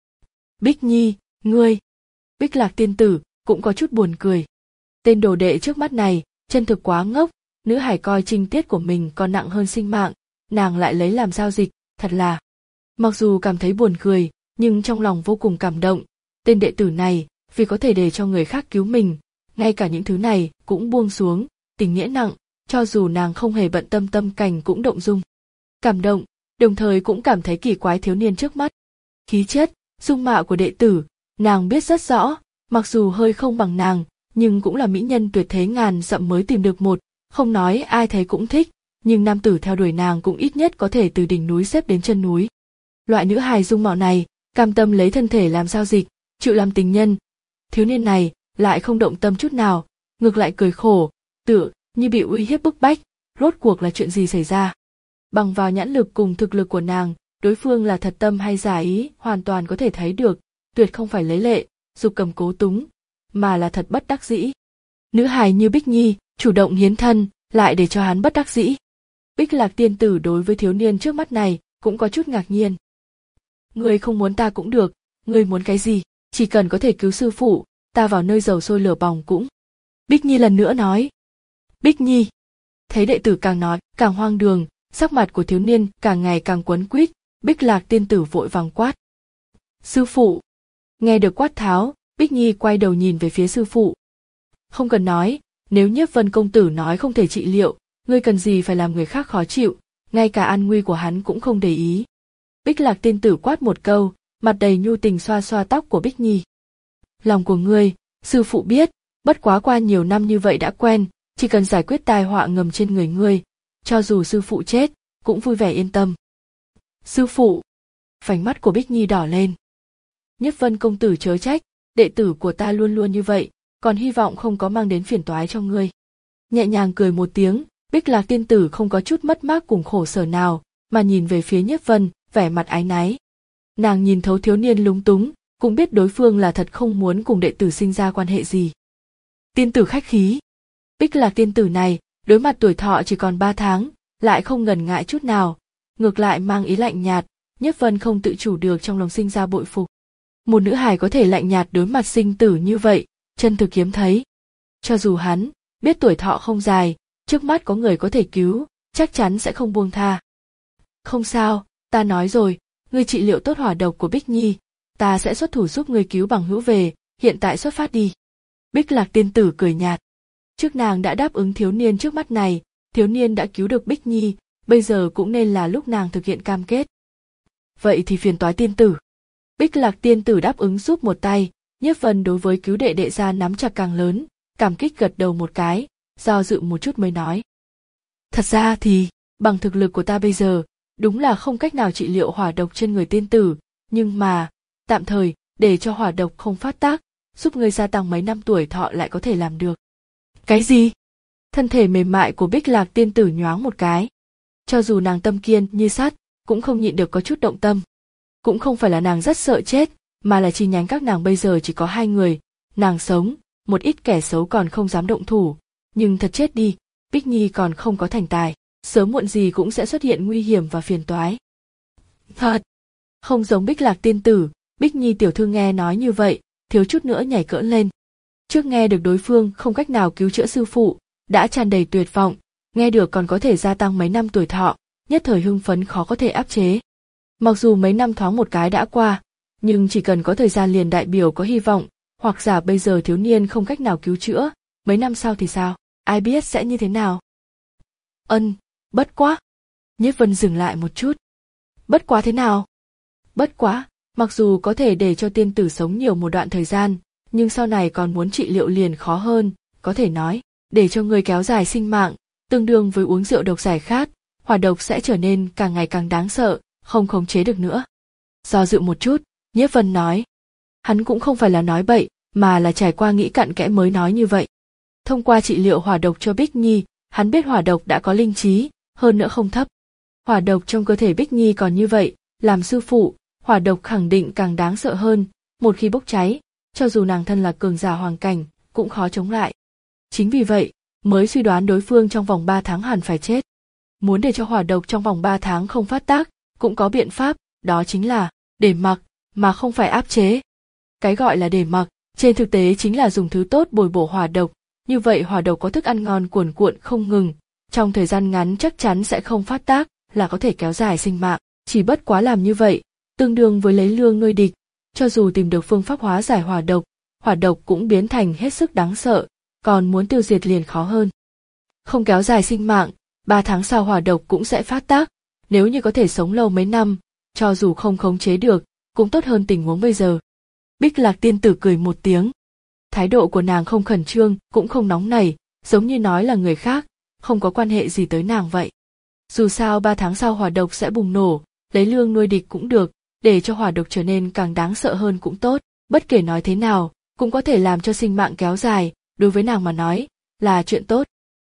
Bích Nhi, ngươi, Bích Lạc tiên tử, cũng có chút buồn cười. Tên đồ đệ trước mắt này, chân thực quá ngốc, nữ hải coi trinh tiết của mình còn nặng hơn sinh mạng, nàng lại lấy làm giao dịch, thật là. Mặc dù cảm thấy buồn cười, nhưng trong lòng vô cùng cảm động, tên đệ tử này, vì có thể để cho người khác cứu mình, ngay cả những thứ này cũng buông xuống, tình nghĩa nặng, cho dù nàng không hề bận tâm tâm cảnh cũng động dung. Cảm động, đồng thời cũng cảm thấy kỳ quái thiếu niên trước mắt. Khí chất, dung mạo của đệ tử, nàng biết rất rõ, mặc dù hơi không bằng nàng, nhưng cũng là mỹ nhân tuyệt thế ngàn dặm mới tìm được một, không nói ai thấy cũng thích, nhưng nam tử theo đuổi nàng cũng ít nhất có thể từ đỉnh núi xếp đến chân núi. Loại nữ hài dung mạo này, cam tâm lấy thân thể làm giao dịch, chịu làm tình nhân. Thiếu niên này lại không động tâm chút nào, ngược lại cười khổ, tựa như bị uy hiếp bức bách, rốt cuộc là chuyện gì xảy ra. Bằng vào nhãn lực cùng thực lực của nàng, đối phương là thật tâm hay giả ý hoàn toàn có thể thấy được, tuyệt không phải lấy lệ, dục cầm cố túng, mà là thật bất đắc dĩ. Nữ hài như Bích Nhi, chủ động hiến thân, lại để cho hắn bất đắc dĩ. Bích Lạc tiên tử đối với thiếu niên trước mắt này, cũng có chút ngạc nhiên. Ngươi không muốn ta cũng được, ngươi muốn cái gì, chỉ cần có thể cứu sư phụ, ta vào nơi dầu sôi lửa bỏng cũng. Bích Nhi lần nữa nói. Bích Nhi. Thấy đệ tử càng nói, càng hoang đường, sắc mặt của thiếu niên càng ngày càng quấn quýt, Bích Lạc tiên tử vội vàng quát. Sư phụ. Nghe được quát tháo, Bích Nhi quay đầu nhìn về phía sư phụ. Không cần nói, nếu Nhiếp Vân công tử nói không thể trị liệu, ngươi cần gì phải làm người khác khó chịu, ngay cả an nguy của hắn cũng không để ý. Bích Lạc tiên tử quát một câu, mặt đầy nhu tình xoa xoa tóc của Bích Nhi. Lòng của ngươi, sư phụ biết, bất quá qua nhiều năm như vậy đã quen, chỉ cần giải quyết tai họa ngầm trên người ngươi, cho dù sư phụ chết, cũng vui vẻ yên tâm. Sư phụ, vành mắt của Bích Nhi đỏ lên. Nhiếp Vân công tử chớ trách, đệ tử của ta luôn luôn như vậy, còn hy vọng không có mang đến phiền toái cho ngươi. Nhẹ nhàng cười một tiếng, Bích Lạc tiên tử không có chút mất mát cùng khổ sở nào, mà nhìn về phía Nhiếp Vân, vẻ mặt áy náy. Nàng nhìn thấu thiếu niên lúng túng, cũng biết đối phương là thật không muốn cùng đệ tử sinh ra quan hệ gì. Tiên tử khách khí. Bích Lạc tiên tử này, đối mặt tuổi thọ chỉ còn ba tháng, lại không ngần ngại chút nào, ngược lại mang ý lạnh nhạt, Nhiếp Vân không tự chủ được trong lòng sinh ra bội phục. Một nữ hài có thể lạnh nhạt đối mặt sinh tử như vậy, chân thực hiếm thấy. Cho dù hắn biết tuổi thọ không dài, trước mắt có người có thể cứu, chắc chắn sẽ không buông tha. Không sao, ta nói rồi, ngươi trị liệu tốt hỏa độc của Bích Nhi, ta sẽ xuất thủ giúp ngươi cứu bằng hữu về, hiện tại xuất phát đi. Bích Lạc tiên tử cười nhạt. Trước nàng đã đáp ứng thiếu niên trước mắt này, thiếu niên đã cứu được Bích Nhi, bây giờ cũng nên là lúc nàng thực hiện cam kết. Vậy thì phiền toái tiên tử. Bích Lạc tiên tử đáp ứng giúp một tay, Nhiếp Vân đối với cứu đệ đệ ra nắm chặt càng lớn, cảm kích gật đầu một cái, do dự một chút mới nói. Thật ra thì, bằng thực lực của ta bây giờ, đúng là không cách nào trị liệu hỏa độc trên người tiên tử, nhưng mà, tạm thời, để cho hỏa độc không phát tác, giúp ngươi gia tăng mấy năm tuổi thọ lại có thể làm được. Cái gì? Thân thể mềm mại của Bích Lạc tiên tử nhoáng một cái. Cho dù nàng tâm kiên như sắt, cũng không nhịn được có chút động tâm. Cũng không phải là nàng rất sợ chết, mà là chi nhánh các nàng bây giờ chỉ có hai người, nàng sống, một ít kẻ xấu còn không dám động thủ, nhưng thật chết đi, Bích Nhi còn không có thành tài, sớm muộn gì cũng sẽ xuất hiện nguy hiểm và phiền toái. Thật, không giống Bích Lạc tiên tử, Bích Nhi tiểu thư nghe nói như vậy, thiếu chút nữa nhảy cỡn lên. Trước nghe được đối phương không cách nào cứu chữa sư phụ, đã tràn đầy tuyệt vọng, nghe được còn có thể gia tăng mấy năm tuổi thọ, nhất thời hưng phấn khó có thể áp chế. Mặc dù mấy năm thoáng một cái đã qua, nhưng chỉ cần có thời gian liền đại biểu có hy vọng, hoặc giả bây giờ thiếu niên không cách nào cứu chữa, mấy năm sau thì sao, ai biết sẽ như thế nào. Ân, bất quá. Nhiếp Vân dừng lại một chút. Bất quá thế nào? Bất quá, mặc dù có thể để cho tiên tử sống nhiều một đoạn thời gian, nhưng sau này còn muốn trị liệu liền khó hơn, có thể nói, để cho người kéo dài sinh mạng, tương đương với uống rượu độc giải khát, hỏa độc sẽ trở nên càng ngày càng đáng sợ, không khống chế được nữa. Do dự một chút, Nhiếp Vân nói. Hắn cũng không phải là nói bậy, mà là trải qua nghĩ cặn kẽ mới nói như vậy. Thông qua trị liệu hỏa độc cho Bích Nhi, hắn biết hỏa độc đã có linh trí, hơn nữa không thấp. Hỏa độc trong cơ thể Bích Nhi còn như vậy, làm sư phụ, hỏa độc khẳng định càng đáng sợ hơn, một khi bốc cháy, cho dù nàng thân là cường giả hoàng cảnh, cũng khó chống lại. Chính vì vậy, mới suy đoán đối phương trong vòng ba tháng hẳn phải chết. Muốn để cho hỏa độc trong vòng ba tháng không phát tác, cũng có biện pháp, đó chính là để mặc, mà không phải áp chế. Cái gọi là để mặc, trên thực tế chính là dùng thứ tốt bồi bổ hỏa độc, như vậy hỏa độc có thức ăn ngon cuồn cuộn không ngừng, trong thời gian ngắn chắc chắn sẽ không phát tác, là có thể kéo dài sinh mạng, chỉ bất quá làm như vậy, tương đương với lấy lương nuôi địch, cho dù tìm được phương pháp hóa giải hỏa độc, hỏa độc cũng biến thành hết sức đáng sợ, còn muốn tiêu diệt liền khó hơn. Không kéo dài sinh mạng, ba tháng sau hỏa độc cũng sẽ phát tác, nếu như có thể sống lâu mấy năm, cho dù không khống chế được, cũng tốt hơn tình huống bây giờ. Bích Lạc tiên tử cười một tiếng. Thái độ của nàng không khẩn trương, cũng không nóng nảy, giống như nói là người khác, không có quan hệ gì tới nàng vậy. Dù sao ba tháng sau hỏa độc sẽ bùng nổ, lấy lương nuôi địch cũng được, để cho hỏa độc trở nên càng đáng sợ hơn cũng tốt, bất kể nói thế nào, cũng có thể làm cho sinh mạng kéo dài, đối với nàng mà nói, là chuyện tốt.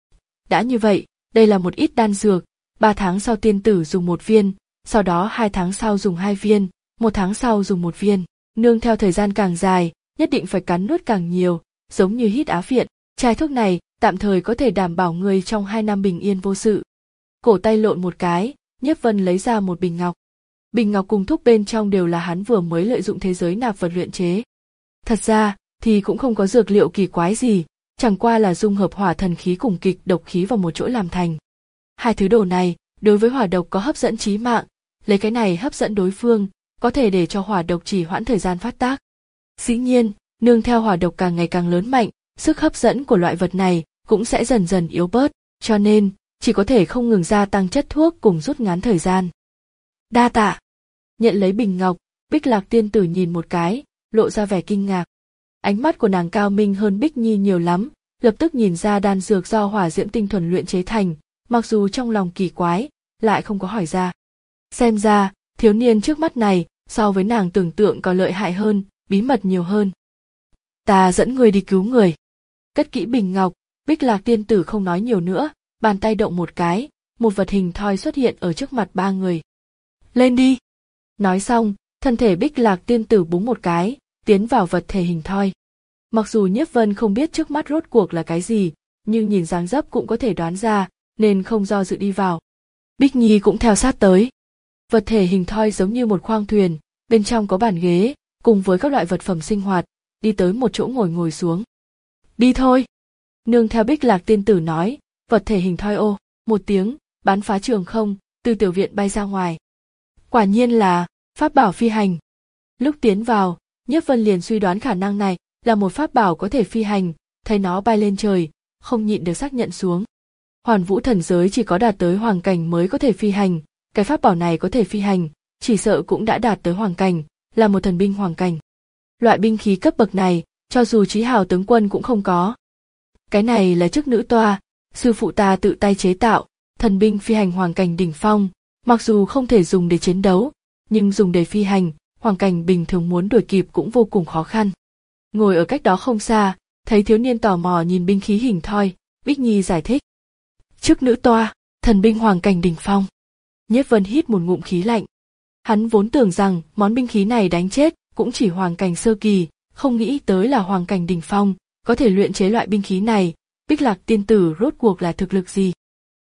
Đã như vậy, đây là một ít đan dược, ba tháng sau tiên tử dùng một viên, sau đó hai tháng sau dùng hai viên, một tháng sau dùng một viên, nương theo thời gian càng dài, nhất định phải cắn nuốt càng nhiều, giống như hít á phiện, chai thuốc này tạm thời có thể đảm bảo người trong hai năm bình yên vô sự. Cổ tay lộn một cái, Nhiếp Vân lấy ra một bình ngọc. Bình ngọc cùng thuốc bên trong đều là hắn vừa mới lợi dụng thế giới nạp vật luyện chế. Thật ra, thì cũng không có dược liệu kỳ quái gì, chẳng qua là dung hợp hỏa thần khí cùng kịch độc khí vào một chỗ làm thành. Hai thứ đồ này, đối với hỏa độc có hấp dẫn chí mạng, lấy cái này hấp dẫn đối phương, có thể để cho hỏa độc trì hoãn thời gian phát tác. Dĩ nhiên, nương theo hỏa độc càng ngày càng lớn mạnh, sức hấp dẫn của loại vật này cũng sẽ dần dần yếu bớt, cho nên, chỉ có thể không ngừng gia tăng chất thuốc cùng rút ngắn thời gian. Đa tạ. Nhận lấy bình ngọc, Bích Lạc tiên tử nhìn một cái, lộ ra vẻ kinh ngạc. Ánh mắt của nàng cao minh hơn Bích Nhi nhiều lắm, lập tức nhìn ra đan dược do hỏa diễm tinh thuần luyện chế thành, mặc dù trong lòng kỳ quái, lại không có hỏi ra. Xem ra, thiếu niên trước mắt này, so với nàng tưởng tượng còn lợi hại hơn, bí mật nhiều hơn. Ta dẫn người đi cứu người. Cất kỹ bình ngọc, Bích Lạc tiên tử không nói nhiều nữa, bàn tay động một cái, một vật hình thoi xuất hiện ở trước mặt ba người. Lên đi. Nói xong, thân thể Bích Lạc tiên tử búng một cái, tiến vào vật thể hình thoi. Mặc dù Nhiếp Vân không biết trước mắt rốt cuộc là cái gì, nhưng nhìn dáng dấp cũng có thể đoán ra, nên không do dự đi vào. Bích Nhi cũng theo sát tới. Vật thể hình thoi giống như một khoang thuyền, bên trong có bàn ghế, cùng với các loại vật phẩm sinh hoạt, đi tới một chỗ ngồi ngồi xuống. Đi thôi. Nương theo Bích Lạc tiên tử nói, vật thể hình thoi ô, một tiếng, bắn phá trường không, từ tiểu viện bay ra ngoài. Quả nhiên là pháp bảo phi hành. Lúc tiến vào, Nhiếp Vân liền suy đoán khả năng này là một pháp bảo có thể phi hành, thấy nó bay lên trời, không nhịn được xác nhận xuống. Hoàn Vũ thần giới chỉ có đạt tới hoàng cảnh mới có thể phi hành, cái pháp bảo này có thể phi hành, chỉ sợ cũng đã đạt tới hoàng cảnh, là một thần binh hoàng cảnh. Loại binh khí cấp bậc này, cho dù Chí Hào tướng quân cũng không có. Cái này là chức nữ toa, sư phụ ta tự tay chế tạo, thần binh phi hành hoàng cảnh đỉnh phong, mặc dù không thể dùng để chiến đấu, nhưng dùng để phi hành, hoàng cảnh bình thường muốn đuổi kịp cũng vô cùng khó khăn. Ngồi ở cách đó không xa, thấy thiếu niên tò mò nhìn binh khí hình thoi, Bích Nhi giải thích. Chức nữ toa, thần binh hoàng cảnh đỉnh phong. Nhiếp Vân hít một ngụm khí lạnh. Hắn vốn tưởng rằng món binh khí này đánh chết cũng chỉ hoàng cảnh sơ kỳ, không nghĩ tới là hoàng cảnh đỉnh phong, có thể luyện chế loại binh khí này, Bích Lạc tiên tử rốt cuộc là thực lực gì?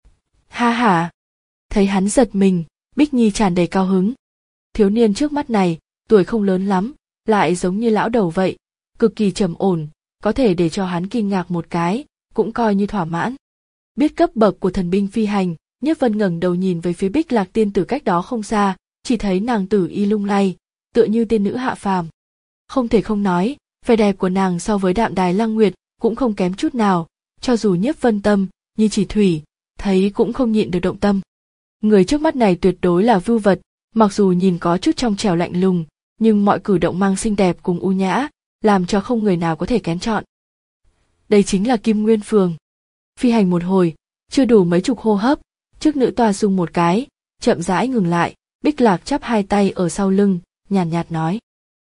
Ha ha! Thấy hắn giật mình, Bích Nhi tràn đầy cao hứng. Thiếu niên trước mắt này, tuổi không lớn lắm, lại giống như lão đầu vậy, cực kỳ trầm ổn, có thể để cho hắn kinh ngạc một cái, cũng coi như thỏa mãn. Biết cấp bậc của thần binh phi hành, Nhiếp Vân ngẩng đầu nhìn về phía Bích Lạc tiên tử cách đó không xa, chỉ thấy nàng tử y lung lay, tựa như tiên nữ hạ phàm. Không thể không nói, vẻ đẹp của nàng so với Đạm Đài Lăng Nguyệt cũng không kém chút nào, cho dù Nhiếp Vân tâm như chỉ thủy, thấy cũng không nhịn được động tâm. Người trước mắt này tuyệt đối là vưu vật, mặc dù nhìn có chút trong trẻo lạnh lùng, nhưng mọi cử động mang xinh đẹp cùng u nhã, làm cho không người nào có thể kén chọn. Đây chính là Kim Nguyên Phường. Phi hành một hồi, chưa đủ mấy chục hô hấp, chức nữ toa rung một cái, chậm rãi ngừng lại, Bích Lạc chắp hai tay ở sau lưng, nhàn nhạt, nhạt nói.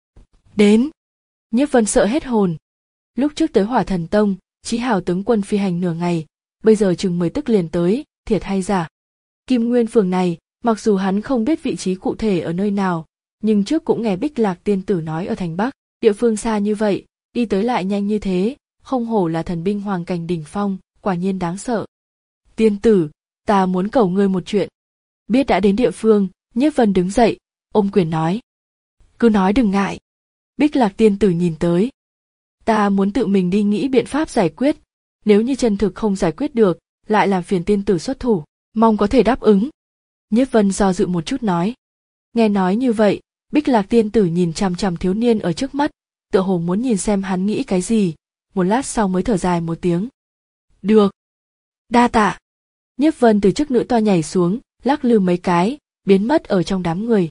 Đến! Nhiếp Vân sợ hết hồn. Lúc trước tới Hỏa Thần Tông, Chí Hào tướng quân phi hành nửa ngày, bây giờ chừng mười tức liền tới, thiệt hay giả. Kim Nguyên Phường này, mặc dù hắn không biết vị trí cụ thể ở nơi nào, nhưng trước cũng nghe Bích Lạc tiên tử nói ở thành Bắc, địa phương xa như vậy, đi tới lại nhanh như thế, không hổ là thần binh hoàng cảnh đỉnh phong, quả nhiên đáng sợ. Tiên tử, ta muốn cầu ngươi một chuyện. Biết đã đến địa phương, Nhiếp Vân đứng dậy, ôm quyền nói. Cứ nói đừng ngại. Bích Lạc tiên tử nhìn tới. Ta muốn tự mình đi nghĩ biện pháp giải quyết, nếu như chân thực không giải quyết được, lại làm phiền tiên tử xuất thủ, mong có thể đáp ứng. Nhiếp Vân do dự một chút nói. Nghe nói như vậy, Bích Lạc tiên tử nhìn chằm chằm thiếu niên ở trước mắt, tựa hồ muốn nhìn xem hắn nghĩ cái gì, một lát sau mới thở dài một tiếng. Được. Đa tạ. Nhiếp Vân từ chức nữ toa nhảy xuống, lắc lư mấy cái, biến mất ở trong đám người.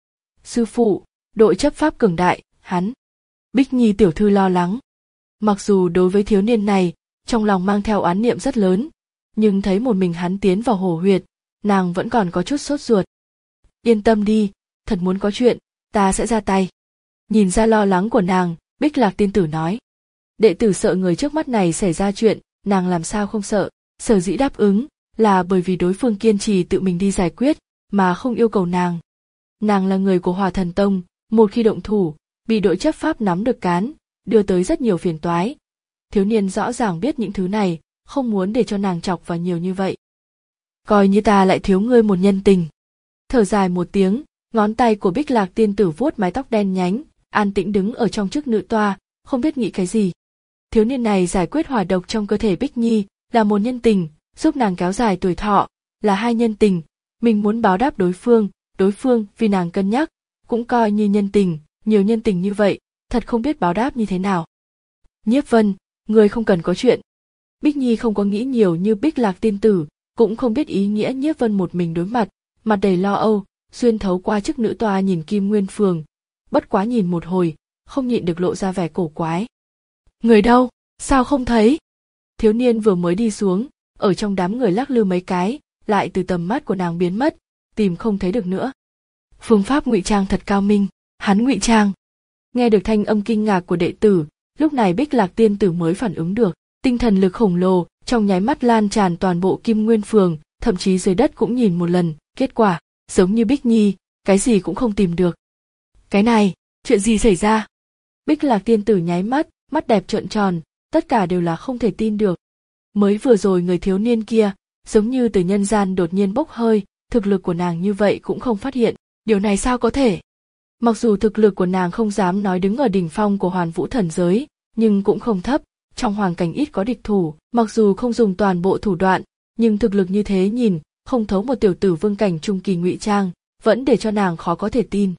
Sư phụ, đội chấp pháp cường đại, hắn. Bích Nhi tiểu thư lo lắng. Mặc dù đối với thiếu niên này, trong lòng mang theo oán niệm rất lớn, nhưng thấy một mình hắn tiến vào hổ huyệt, nàng vẫn còn có chút sốt ruột. Yên tâm đi, thật muốn có chuyện, ta sẽ ra tay. Nhìn ra lo lắng của nàng, Bích Lạc tiên tử nói. Đệ tử sợ người trước mắt này xảy ra chuyện, nàng làm sao không sợ, sở dĩ đáp ứng, là bởi vì đối phương kiên trì tự mình đi giải quyết, mà không yêu cầu nàng. Nàng là người của Hỏa Thần Tông, một khi động thủ, bị đội chấp pháp nắm được cán, đưa tới rất nhiều phiền toái. Thiếu niên rõ ràng biết những thứ này, không muốn để cho nàng chọc vào nhiều như vậy. Coi như ta lại thiếu ngươi một nhân tình. Thở dài một tiếng, ngón tay của Bích Lạc tiên tử vuốt mái tóc đen nhánh, an tĩnh đứng ở trong chức nữ toa, không biết nghĩ cái gì. Thiếu niên này giải quyết hỏa độc trong cơ thể Bích Nhi, là một nhân tình, giúp nàng kéo dài tuổi thọ, là hai nhân tình, mình muốn báo đáp đối phương, đối phương vì nàng cân nhắc, cũng coi như nhân tình, nhiều nhân tình như vậy, thật không biết báo đáp như thế nào. Nhiếp Vân, người không cần có chuyện. Bích Nhi không có nghĩ nhiều như Bích Lạc tiên tử, cũng không biết ý nghĩa Nhiếp Vân một mình đối mặt, mặt đầy lo âu, xuyên thấu qua chức nữ toa nhìn Kim Nguyên Phường, bất quá nhìn một hồi, không nhịn được lộ ra vẻ cổ quái. Người đâu, sao không thấy? Thiếu niên vừa mới đi xuống, ở trong đám người lắc lư mấy cái, lại từ tầm mắt của nàng biến mất, tìm không thấy được nữa. Phương pháp ngụy trang thật cao minh, hắn ngụy trang. Nghe được thanh âm kinh ngạc của đệ tử, lúc này Bích Lạc tiên tử mới phản ứng được, tinh thần lực khổng lồ trong nháy mắt lan tràn toàn bộ Kim Nguyên Phường, thậm chí dưới đất cũng nhìn một lần, kết quả giống như Bích Nhi, cái gì cũng không tìm được. Cái này, chuyện gì xảy ra? Bích Lạc tiên tử nháy mắt, mắt đẹp trợn tròn, tất cả đều là không thể tin được. Mới vừa rồi người thiếu niên kia, giống như từ nhân gian đột nhiên bốc hơi, thực lực của nàng như vậy cũng không phát hiện, điều này sao có thể? Mặc dù thực lực của nàng không dám nói đứng ở đỉnh phong của Hoàn Vũ thần giới, nhưng cũng không thấp, trong hoàng cảnh ít có địch thủ, mặc dù không dùng toàn bộ thủ đoạn, nhưng thực lực như thế nhìn, không thấu một tiểu tử vương cảnh trung kỳ ngụy trang, vẫn để cho nàng khó có thể tin.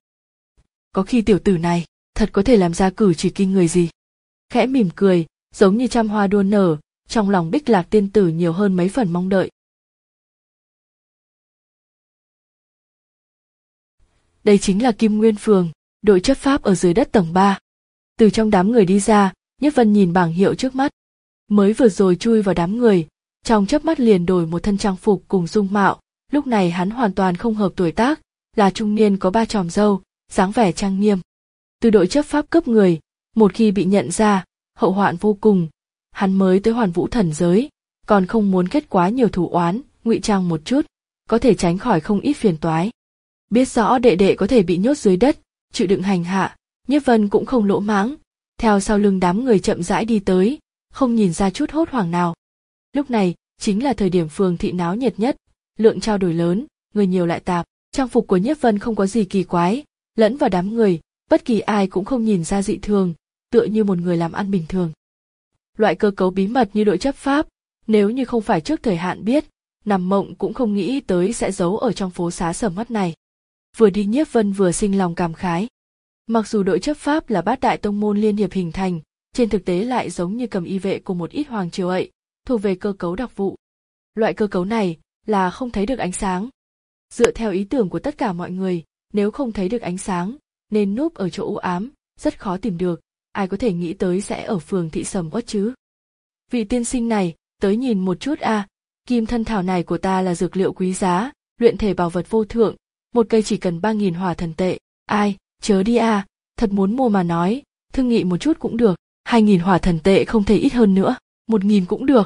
Có khi tiểu tử này, thật có thể làm ra cử chỉ kinh người gì? Khẽ mỉm cười, giống như trăm hoa đua nở, trong lòng Bích Lạc tiên tử nhiều hơn mấy phần mong đợi. Đây chính là Kim Nguyên Phường, Đội chấp pháp ở dưới đất tầng ba. Từ trong đám người đi ra, Nhiếp Vân nhìn bảng hiệu trước mắt. Mới vừa rồi chui vào đám người, trong chớp mắt liền đổi một thân trang phục cùng dung mạo, lúc này hắn hoàn toàn không hợp tuổi tác, là trung niên có ba chòm râu, dáng vẻ trang nghiêm. Từ đội chấp pháp cướp người, một khi bị nhận ra, hậu hoạn vô cùng. Hắn mới tới Hoàn Vũ thần giới, còn không muốn kết quá nhiều thù oán, ngụy trang một chút, có thể tránh khỏi không ít phiền toái. Biết rõ đệ đệ có thể bị nhốt dưới đất, chịu đựng hành hạ, Nhiếp Vân cũng không lỗ mãng, theo sau lưng đám người chậm rãi đi tới, không nhìn ra chút hốt hoảng nào. Lúc này chính là thời điểm phường thị náo nhiệt nhất, lượng trao đổi lớn, người nhiều lại tạp. Trang phục của Nhiếp Vân không có gì kỳ quái, lẫn vào đám người, bất kỳ ai cũng không nhìn ra dị thường, tựa như một người làm ăn bình thường. Loại cơ cấu bí mật như đội chấp pháp, nếu như không phải trước thời hạn biết, nằm mộng cũng không nghĩ tới sẽ giấu ở trong phố xá sầm uất này. Vừa đi Nhiếp Vân vừa sinh lòng cảm khái. Mặc dù đội chấp pháp là bát đại tông môn liên hiệp hình thành, trên thực tế lại giống như cầm y vệ của một ít hoàng triều ậy, thuộc về cơ cấu đặc vụ. Loại cơ cấu này là không thấy được ánh sáng. Dựa theo ý tưởng của tất cả mọi người, nếu không thấy được ánh sáng, nên núp ở chỗ u ám, rất khó tìm được, ai có thể nghĩ tới sẽ ở phường thị sầm uất chứ. Vị tiên sinh này, tới nhìn một chút a, à, kim thân thảo này của ta là dược liệu quý giá, luyện thể bảo vật vô thượng, một cây chỉ cần ba nghìn hỏa thần tệ, ai, chớ đi a, à, thật muốn mua mà nói, thương nghị một chút cũng được, hai nghìn hỏa thần tệ không thể ít hơn nữa, một nghìn cũng được.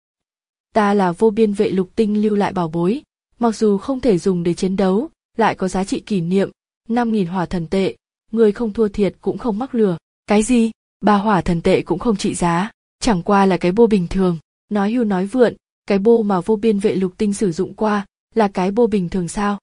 Ta là vô biên vệ lục tinh lưu lại bảo bối, mặc dù không thể dùng để chiến đấu, lại có giá trị kỷ niệm, năm nghìn hỏa thần tệ, người không thua thiệt cũng không mắc lừa. Cái gì? Ba hỏa thần tệ cũng không trị giá, chẳng qua là cái bô bình thường. Nói hưu nói vượn, cái bô mà vô biên vệ lục tinh sử dụng qua, là cái bô bình thường sao?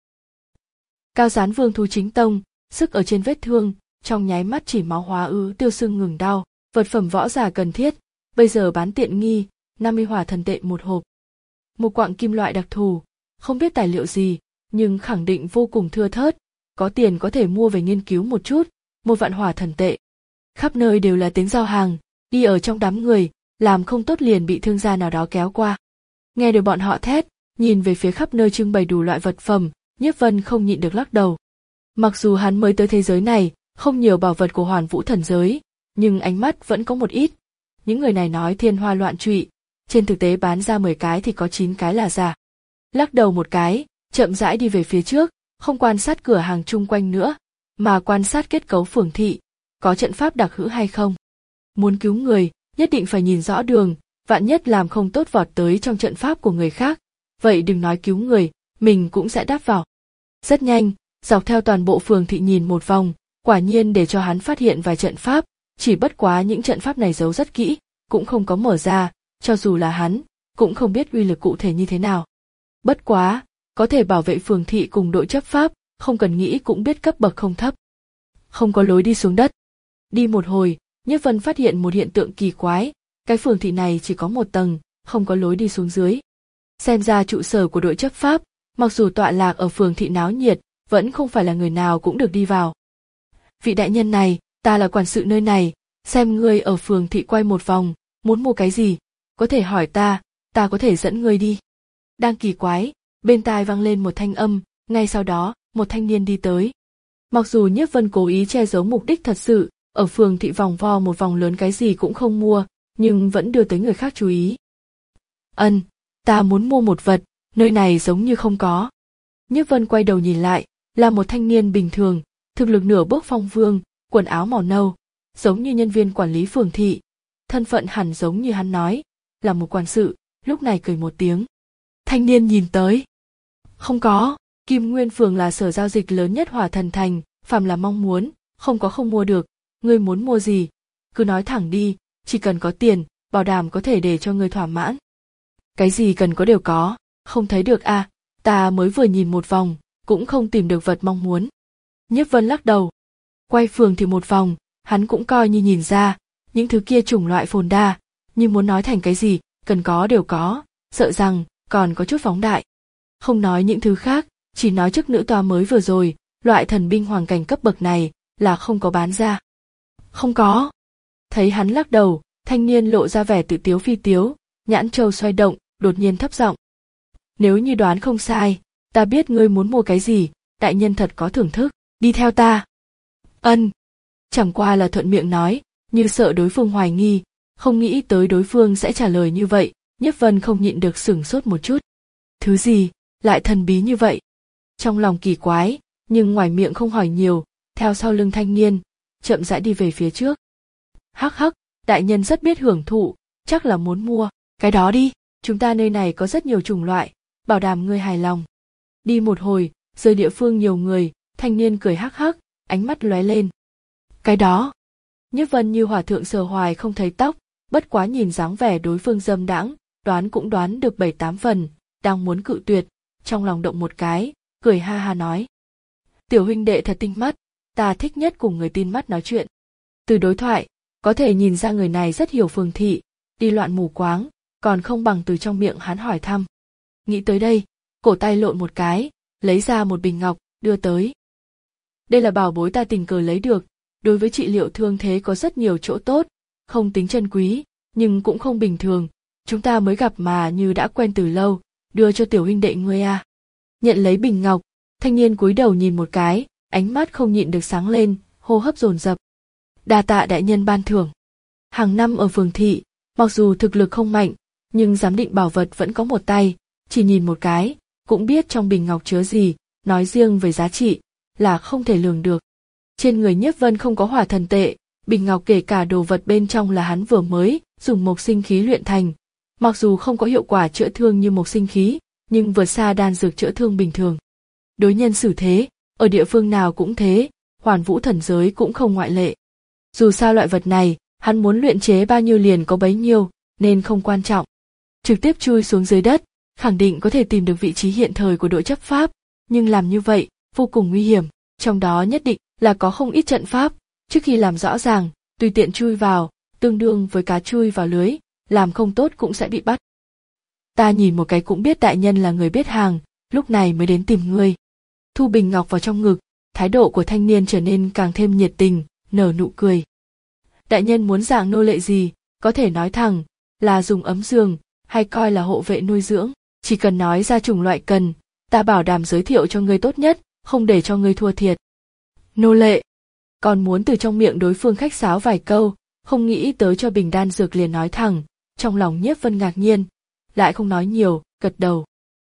Cao Gián Vương thú chính tông, sức ở trên vết thương, trong nháy mắt chỉ máu hóa ứ tiêu sưng ngừng đau, vật phẩm võ giả cần thiết, bây giờ bán tiện nghi, năm mươi hỏa thần tệ một hộp. Một quặng kim loại đặc thù, không biết tài liệu gì, nhưng khẳng định vô cùng thưa thớt, có tiền có thể mua về nghiên cứu một chút, một vạn hỏa thần tệ. Khắp nơi đều là tiếng giao hàng, đi ở trong đám người, làm không tốt liền bị thương gia nào đó kéo qua. Nghe được bọn họ thét, nhìn về phía khắp nơi trưng bày đủ loại vật phẩm, Nhiếp Vân không nhịn được lắc đầu. Mặc dù hắn mới tới thế giới này, không nhiều bảo vật của Hoàn Vũ thần giới, nhưng ánh mắt vẫn có một ít. Những người này nói thiên hoa loạn trụy, trên thực tế bán ra mười cái thì có chín cái là giả. Lắc đầu một cái, chậm rãi đi về phía trước, không quan sát cửa hàng chung quanh nữa, mà quan sát kết cấu phường thị, có trận pháp đặc hữu hay không. Muốn cứu người, nhất định phải nhìn rõ đường, vạn nhất làm không tốt vọt tới trong trận pháp của người khác, vậy đừng nói cứu người, mình cũng sẽ đáp vào. Rất nhanh, dọc theo toàn bộ phường thị nhìn một vòng, quả nhiên để cho hắn phát hiện vài trận pháp, chỉ bất quá những trận pháp này giấu rất kỹ, cũng không có mở ra, cho dù là hắn, cũng không biết uy lực cụ thể như thế nào. Bất quá, có thể bảo vệ phường thị cùng đội chấp pháp, không cần nghĩ cũng biết cấp bậc không thấp. Không có lối đi xuống đất. Đi một hồi, Nhiếp Vân phát hiện một hiện tượng kỳ quái, cái phường thị này chỉ có một tầng, không có lối đi xuống dưới. Xem ra trụ sở của đội chấp pháp, mặc dù tọa lạc ở phường thị náo nhiệt, vẫn không phải là người nào cũng được đi vào. Vị đại nhân này, ta là quản sự nơi này, xem ngươi ở phường thị quay một vòng, muốn mua cái gì, có thể hỏi ta, ta có thể dẫn ngươi đi. Đang kỳ quái, bên tai vang lên một thanh âm, ngay sau đó, một thanh niên đi tới. Mặc dù Nhiếp Vân cố ý che giấu mục đích thật sự, ở phường thị vòng vo một vòng lớn cái gì cũng không mua, nhưng vẫn đưa tới người khác chú ý. Ân, ta muốn mua một vật, nơi này giống như không có. Nhiếp Vân quay đầu nhìn lại, là một thanh niên bình thường, thực lực nửa bước phong vương, quần áo màu nâu, giống như nhân viên quản lý phường thị. Thân phận hẳn giống như hắn nói, là một quản sự, lúc này cười một tiếng. Thanh niên nhìn tới. Không có, Kim Nguyên phường là sở giao dịch lớn nhất Hỏa Thần thành, phàm là mong muốn, không có không mua được, ngươi muốn mua gì, cứ nói thẳng đi, chỉ cần có tiền, bảo đảm có thể để cho ngươi thỏa mãn. Cái gì cần có đều có, không thấy được à, ta mới vừa nhìn một vòng, cũng không tìm được vật mong muốn. Nhiếp Vân lắc đầu. Quay phường thì một vòng, hắn cũng coi như nhìn ra, những thứ kia chủng loại phồn đa, nhưng muốn nói thành cái gì, cần có đều có, sợ rằng còn có chút phóng đại. Không nói những thứ khác, chỉ nói trước nữ toa mới vừa rồi, loại thần binh hoàng cảnh cấp bậc này là không có bán ra. Không có. Thấy hắn lắc đầu, thanh niên lộ ra vẻ tự tiếu phi tiếu, nhãn châu xoay động, đột nhiên thấp giọng. Nếu như đoán không sai, ta biết ngươi muốn mua cái gì, đại nhân thật có thưởng thức, đi theo ta. Ân. Chẳng qua là thuận miệng nói, như sợ đối phương hoài nghi, không nghĩ tới đối phương sẽ trả lời như vậy, Nhiếp Vân không nhịn được sửng sốt một chút. Thứ gì, lại thần bí như vậy? Trong lòng kỳ quái, nhưng ngoài miệng không hỏi nhiều, theo sau lưng thanh niên, chậm rãi đi về phía trước. Hắc hắc, đại nhân rất biết hưởng thụ, chắc là muốn mua, cái đó đi, chúng ta nơi này có rất nhiều chủng loại, bảo đảm ngươi hài lòng. Đi một hồi, rời địa phương nhiều người, thanh niên cười hắc hắc, ánh mắt lóe lên. Cái đó, Nhiếp Vân như hòa thượng sờ hoài không thấy tóc, bất quá nhìn dáng vẻ đối phương dâm đãng, đoán cũng đoán được bảy tám phần, đang muốn cự tuyệt, trong lòng động một cái, cười ha ha nói. Tiểu huynh đệ thật tinh mắt, ta thích nhất cùng người tin mắt nói chuyện. Từ đối thoại, có thể nhìn ra người này rất hiểu phường thị, đi loạn mù quáng, còn không bằng từ trong miệng hắn hỏi thăm. Nghĩ tới đây, cổ tay lộn một cái, lấy ra một bình ngọc, đưa tới. Đây là bảo bối ta tình cờ lấy được, đối với trị liệu thương thế có rất nhiều chỗ tốt, không tính chân quý, nhưng cũng không bình thường, chúng ta mới gặp mà như đã quen từ lâu, đưa cho tiểu huynh đệ ngươi à. Nhận lấy bình ngọc, thanh niên cúi đầu nhìn một cái, ánh mắt không nhịn được sáng lên, hô hấp dồn dập. Đa tạ đại nhân ban thưởng. Hàng năm ở phường thị, mặc dù thực lực không mạnh, nhưng giám định bảo vật vẫn có một tay, chỉ nhìn một cái, cũng biết trong bình ngọc chứa gì, nói riêng về giá trị, là không thể lường được. Trên người Nhiếp Vân không có hỏa thần tệ, bình ngọc kể cả đồ vật bên trong là hắn vừa mới dùng mộc sinh khí luyện thành, mặc dù không có hiệu quả chữa thương như mộc sinh khí, nhưng vượt xa đan dược chữa thương bình thường. Đối nhân xử thế, ở địa phương nào cũng thế, Hoàn Vũ thần giới cũng không ngoại lệ. Dù sao loại vật này, hắn muốn luyện chế bao nhiêu liền có bấy nhiêu, nên không quan trọng. Trực tiếp chui xuống dưới đất, khẳng định có thể tìm được vị trí hiện thời của đội chấp pháp, nhưng làm như vậy, vô cùng nguy hiểm, trong đó nhất định là có không ít trận pháp, trước khi làm rõ ràng, tùy tiện chui vào, tương đương với cá chui vào lưới, làm không tốt cũng sẽ bị bắt. Ta nhìn một cái cũng biết đại nhân là người biết hàng, lúc này mới đến tìm ngươi. Thu bình ngọc vào trong ngực, thái độ của thanh niên trở nên càng thêm nhiệt tình, nở nụ cười. Đại nhân muốn dạng nô lệ gì, có thể nói thẳng, là dùng ấm giường, hay coi là hộ vệ nuôi dưỡng, chỉ cần nói ra chủng loại cần, ta bảo đảm giới thiệu cho ngươi tốt nhất, không để cho ngươi thua thiệt. Nô lệ, còn muốn từ trong miệng đối phương khách sáo vài câu, không nghĩ tới cho bình đan dược liền nói thẳng, trong lòng Nhiếp Vân ngạc nhiên, lại không nói nhiều, gật đầu.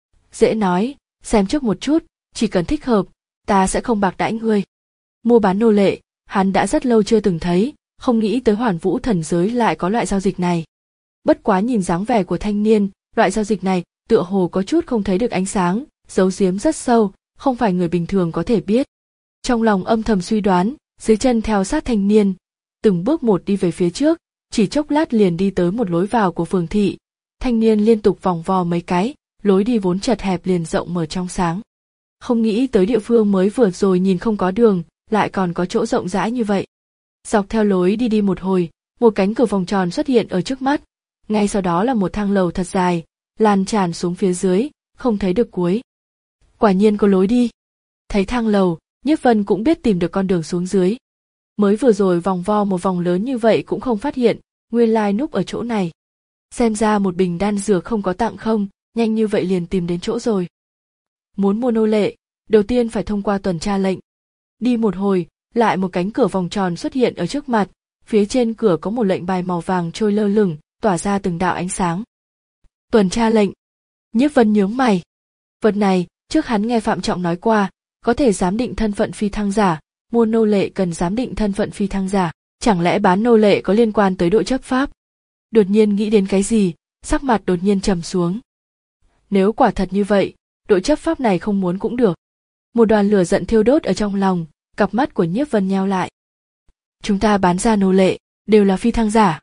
Dễ nói, xem trước một chút, chỉ cần thích hợp, ta sẽ không bạc đãi ngươi. Mua bán nô lệ, hắn đã rất lâu chưa từng thấy, không nghĩ tới Hoàn Vũ thần giới lại có loại giao dịch này. Bất quá nhìn dáng vẻ của thanh niên, loại giao dịch này tựa hồ có chút không thấy được ánh sáng, giấu giếm rất sâu, không phải người bình thường có thể biết. Trong lòng âm thầm suy đoán, dưới chân theo sát thanh niên, từng bước một đi về phía trước, chỉ chốc lát liền đi tới một lối vào của phường thị. Thanh niên liên tục vòng vo mấy cái, lối đi vốn chật hẹp liền rộng mở trong sáng. Không nghĩ tới địa phương mới vừa rồi nhìn không có đường, lại còn có chỗ rộng rãi như vậy. Dọc theo lối đi đi một hồi, một cánh cửa vòng tròn xuất hiện ở trước mắt, ngay sau đó là một thang lầu thật dài, lan tràn xuống phía dưới, không thấy được cuối. Quả nhiên có lối đi. Thấy thang lầu, Nhiếp Vân cũng biết tìm được con đường xuống dưới. Mới vừa rồi vòng vo một vòng lớn như vậy cũng không phát hiện, nguyên lai núp ở chỗ này. Xem ra một bình đan dược không có tặng không, nhanh như vậy liền tìm đến chỗ rồi. Muốn mua nô lệ, đầu tiên phải thông qua tuần tra lệnh. Đi một hồi, lại một cánh cửa vòng tròn xuất hiện ở trước mặt, phía trên cửa có một lệnh bài màu vàng trôi lơ lửng, tỏa ra từng đạo ánh sáng. Tuần tra lệnh. Nhiếp Vân nhướng mày. Vật này, trước hắn nghe Phạm Trọng nói qua, có thể giám định thân phận phi thăng giả, mua nô lệ cần giám định thân phận phi thăng giả, chẳng lẽ bán nô lệ có liên quan tới đội chấp pháp? Đột nhiên nghĩ đến cái gì, sắc mặt đột nhiên trầm xuống. Nếu quả thật như vậy, đội chấp pháp này không muốn cũng được. Một đoàn lửa giận thiêu đốt ở trong lòng, cặp mắt của Nhiếp Vân nheo lại. Chúng ta bán ra nô lệ, đều là phi thăng giả.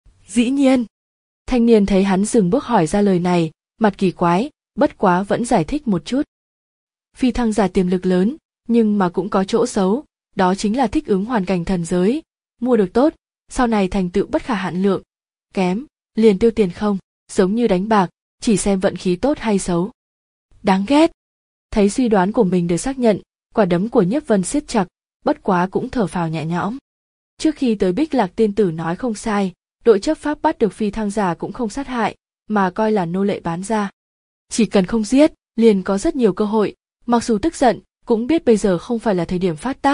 Dĩ nhiên. Thanh niên thấy hắn dừng bước hỏi ra lời này, mặt kỳ quái, bất quá vẫn giải thích một chút. Phi thăng giả tiềm lực lớn, nhưng mà cũng có chỗ xấu, đó chính là thích ứng hoàn cảnh thần giới, mua được tốt, sau này thành tựu bất khả hạn lượng, kém, liền tiêu tiền không, giống như đánh bạc, chỉ xem vận khí tốt hay xấu. Đáng ghét. Thấy suy đoán của mình được xác nhận, quả đấm của Nhiếp Vân siết chặt, bất quá cũng thở phào nhẹ nhõm. Trước khi tới Bích Lạc tiên tử nói không sai, đội chấp pháp bắt được phi thăng giả cũng không sát hại, mà coi là nô lệ bán ra. Chỉ cần không giết, liền có rất nhiều cơ hội, mặc dù tức giận, cũng biết bây giờ không phải là thời điểm phát tác,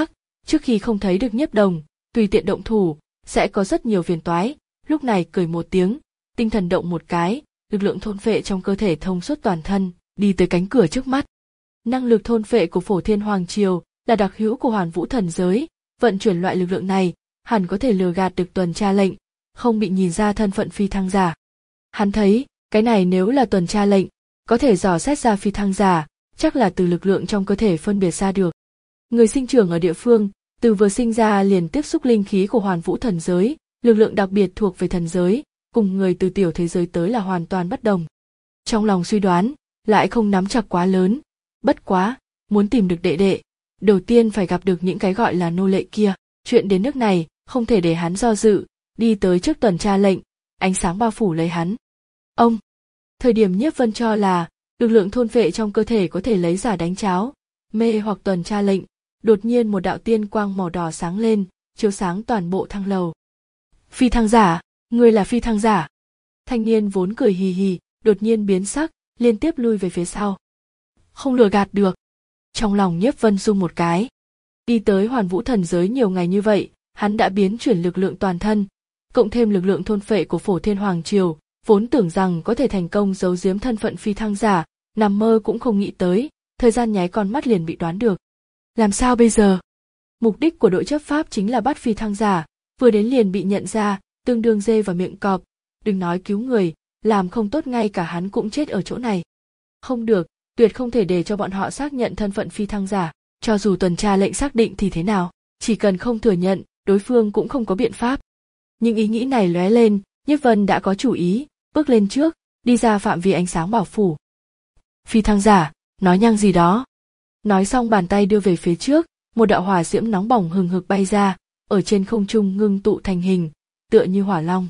trước khi không thấy được Nhiếp Đồng, tùy tiện động thủ, sẽ có rất nhiều phiền toái. Lúc này cười một tiếng, tinh thần động một cái, lực lượng thôn phệ trong cơ thể thông suốt toàn thân, đi tới cánh cửa trước mắt. Năng lực thôn phệ của Phổ Thiên Hoàng Triều là đặc hữu của Hoàn Vũ thần giới, vận chuyển loại lực lượng này, hẳn có thể lừa gạt được tuần tra lệnh, không bị nhìn ra thân phận phi thăng giả. Hắn thấy, cái này nếu là tuần tra lệnh, có thể dò xét ra phi thăng giả, chắc là từ lực lượng trong cơ thể phân biệt ra được. Người sinh trưởng ở địa phương, từ vừa sinh ra liền tiếp xúc linh khí của Hoàn Vũ thần giới, lực lượng đặc biệt thuộc về thần giới, cùng người từ tiểu thế giới tới là hoàn toàn bất đồng. Trong lòng suy đoán, lại không nắm chặt quá lớn, bất quá, muốn tìm được đệ đệ, đầu tiên phải gặp được những cái gọi là nô lệ kia. Chuyện đến nước này, không thể để hắn do dự, đi tới trước tuần tra lệnh, ánh sáng bao phủ lấy hắn. Ông, thời điểm Nhiếp Vân cho là lực lượng thôn phệ trong cơ thể có thể lấy giả đánh cháo, mê hoặc tuần tra lệnh, đột nhiên một đạo tiên quang màu đỏ sáng lên, chiếu sáng toàn bộ thang lầu. Phi thăng giả, ngươi là phi thăng giả. Thanh niên vốn cười hì hì, đột nhiên biến sắc, liên tiếp lui về phía sau. Không lừa gạt được. Trong lòng Nhiếp Vân rung một cái. Đi tới Hoàn Vũ thần giới nhiều ngày như vậy, hắn đã biến chuyển lực lượng toàn thân, cộng thêm lực lượng thôn phệ của Phổ Thiên Hoàng Triều, vốn tưởng rằng có thể thành công giấu giếm thân phận phi thăng giả, nằm mơ cũng không nghĩ tới, thời gian nháy con mắt liền bị đoán được. Làm sao bây giờ? Mục đích của đội chấp pháp chính là bắt phi thăng giả, vừa đến liền bị nhận ra, tương đương dê vào miệng cọp, đừng nói cứu người, làm không tốt ngay cả hắn cũng chết ở chỗ này. Không được, tuyệt không thể để cho bọn họ xác nhận thân phận phi thăng giả, cho dù tuần tra lệnh xác định thì thế nào, chỉ cần không thừa nhận, đối phương cũng không có biện pháp. Nhưng ý nghĩ này lóe lên, Nhiếp Vân đã có chủ ý, bước lên trước, đi ra phạm vi ánh sáng bảo phủ. Phi thăng giả, nói nhăng gì đó. Nói xong bàn tay đưa về phía trước, một đạo hỏa diễm nóng bỏng hừng hực bay ra, ở trên không trung ngưng tụ thành hình, tựa như hỏa long.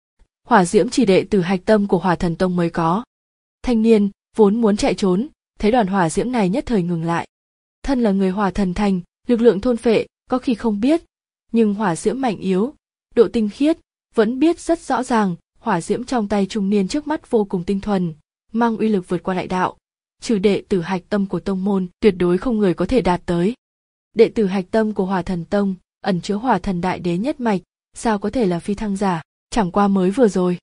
Hỏa diễm chỉ đệ tử hạch tâm của Hỏa Thần Tông mới có. Thanh niên vốn muốn chạy trốn, thấy đoàn hỏa diễm này nhất thời ngừng lại. Thân là người Hỏa Thần Thành, lực lượng thôn phệ có khi không biết, nhưng hỏa diễm mạnh yếu, độ tinh khiết vẫn biết rất rõ ràng. Hỏa diễm trong tay trung niên trước mắt vô cùng tinh thuần, mang uy lực vượt qua đại đạo, trừ đệ tử hạch tâm của tông môn, tuyệt đối không người có thể đạt tới. Đệ tử hạch tâm của Hỏa Thần Tông, ẩn chứa Hỏa Thần Đại Đế nhất mạch, sao có thể là phi thăng giả? Chẳng qua mới vừa rồi,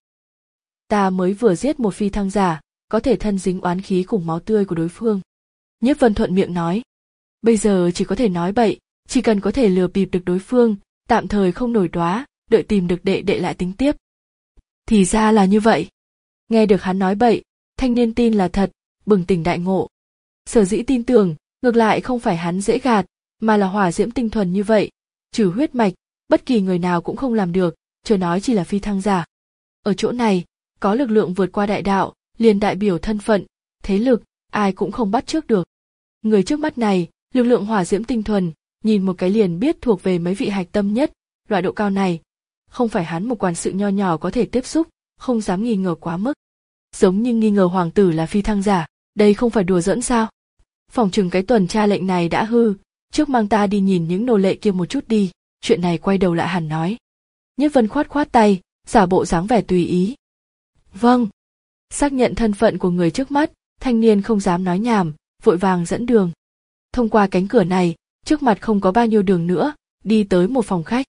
ta mới vừa giết một phi thăng giả, có thể thân dính oán khí cùng máu tươi của đối phương. Nhiếp Vân thuận miệng nói, bây giờ chỉ có thể nói bậy, chỉ cần có thể lừa bịp được đối phương, tạm thời không nổi đoá, đợi tìm được đệ đệ lại tính tiếp. Thì ra là như vậy. Nghe được hắn nói bậy, thanh niên tin là thật, bừng tỉnh đại ngộ. Sở dĩ tin tưởng, ngược lại không phải hắn dễ gạt, mà là hỏa diễm tinh thuần như vậy, trừ huyết mạch, bất kỳ người nào cũng không làm được, chớ nói chỉ là phi thăng giả. Ở chỗ này, có lực lượng vượt qua đại đạo, liền đại biểu thân phận, thế lực, ai cũng không bắt chước được. Người trước mắt này, lực lượng hỏa diễm tinh thuần, nhìn một cái liền biết thuộc về mấy vị hạch tâm nhất, loại độ cao này. Không phải hắn một quản sự nho nhỏ có thể tiếp xúc, không dám nghi ngờ quá mức. Giống như nghi ngờ hoàng tử là phi thăng giả, đây không phải đùa giỡn sao? Phòng chừng cái tuần tra lệnh này đã hư, trước mang ta đi nhìn những nô lệ kia một chút đi, chuyện này quay đầu lại hẳn nói. Nhiếp Vân khoát khoát tay, giả bộ dáng vẻ tùy ý. Vâng. Xác nhận thân phận của người trước mắt, thanh niên không dám nói nhảm, vội vàng dẫn đường. Thông qua cánh cửa này, trước mặt không có bao nhiêu đường nữa, đi tới một phòng khách.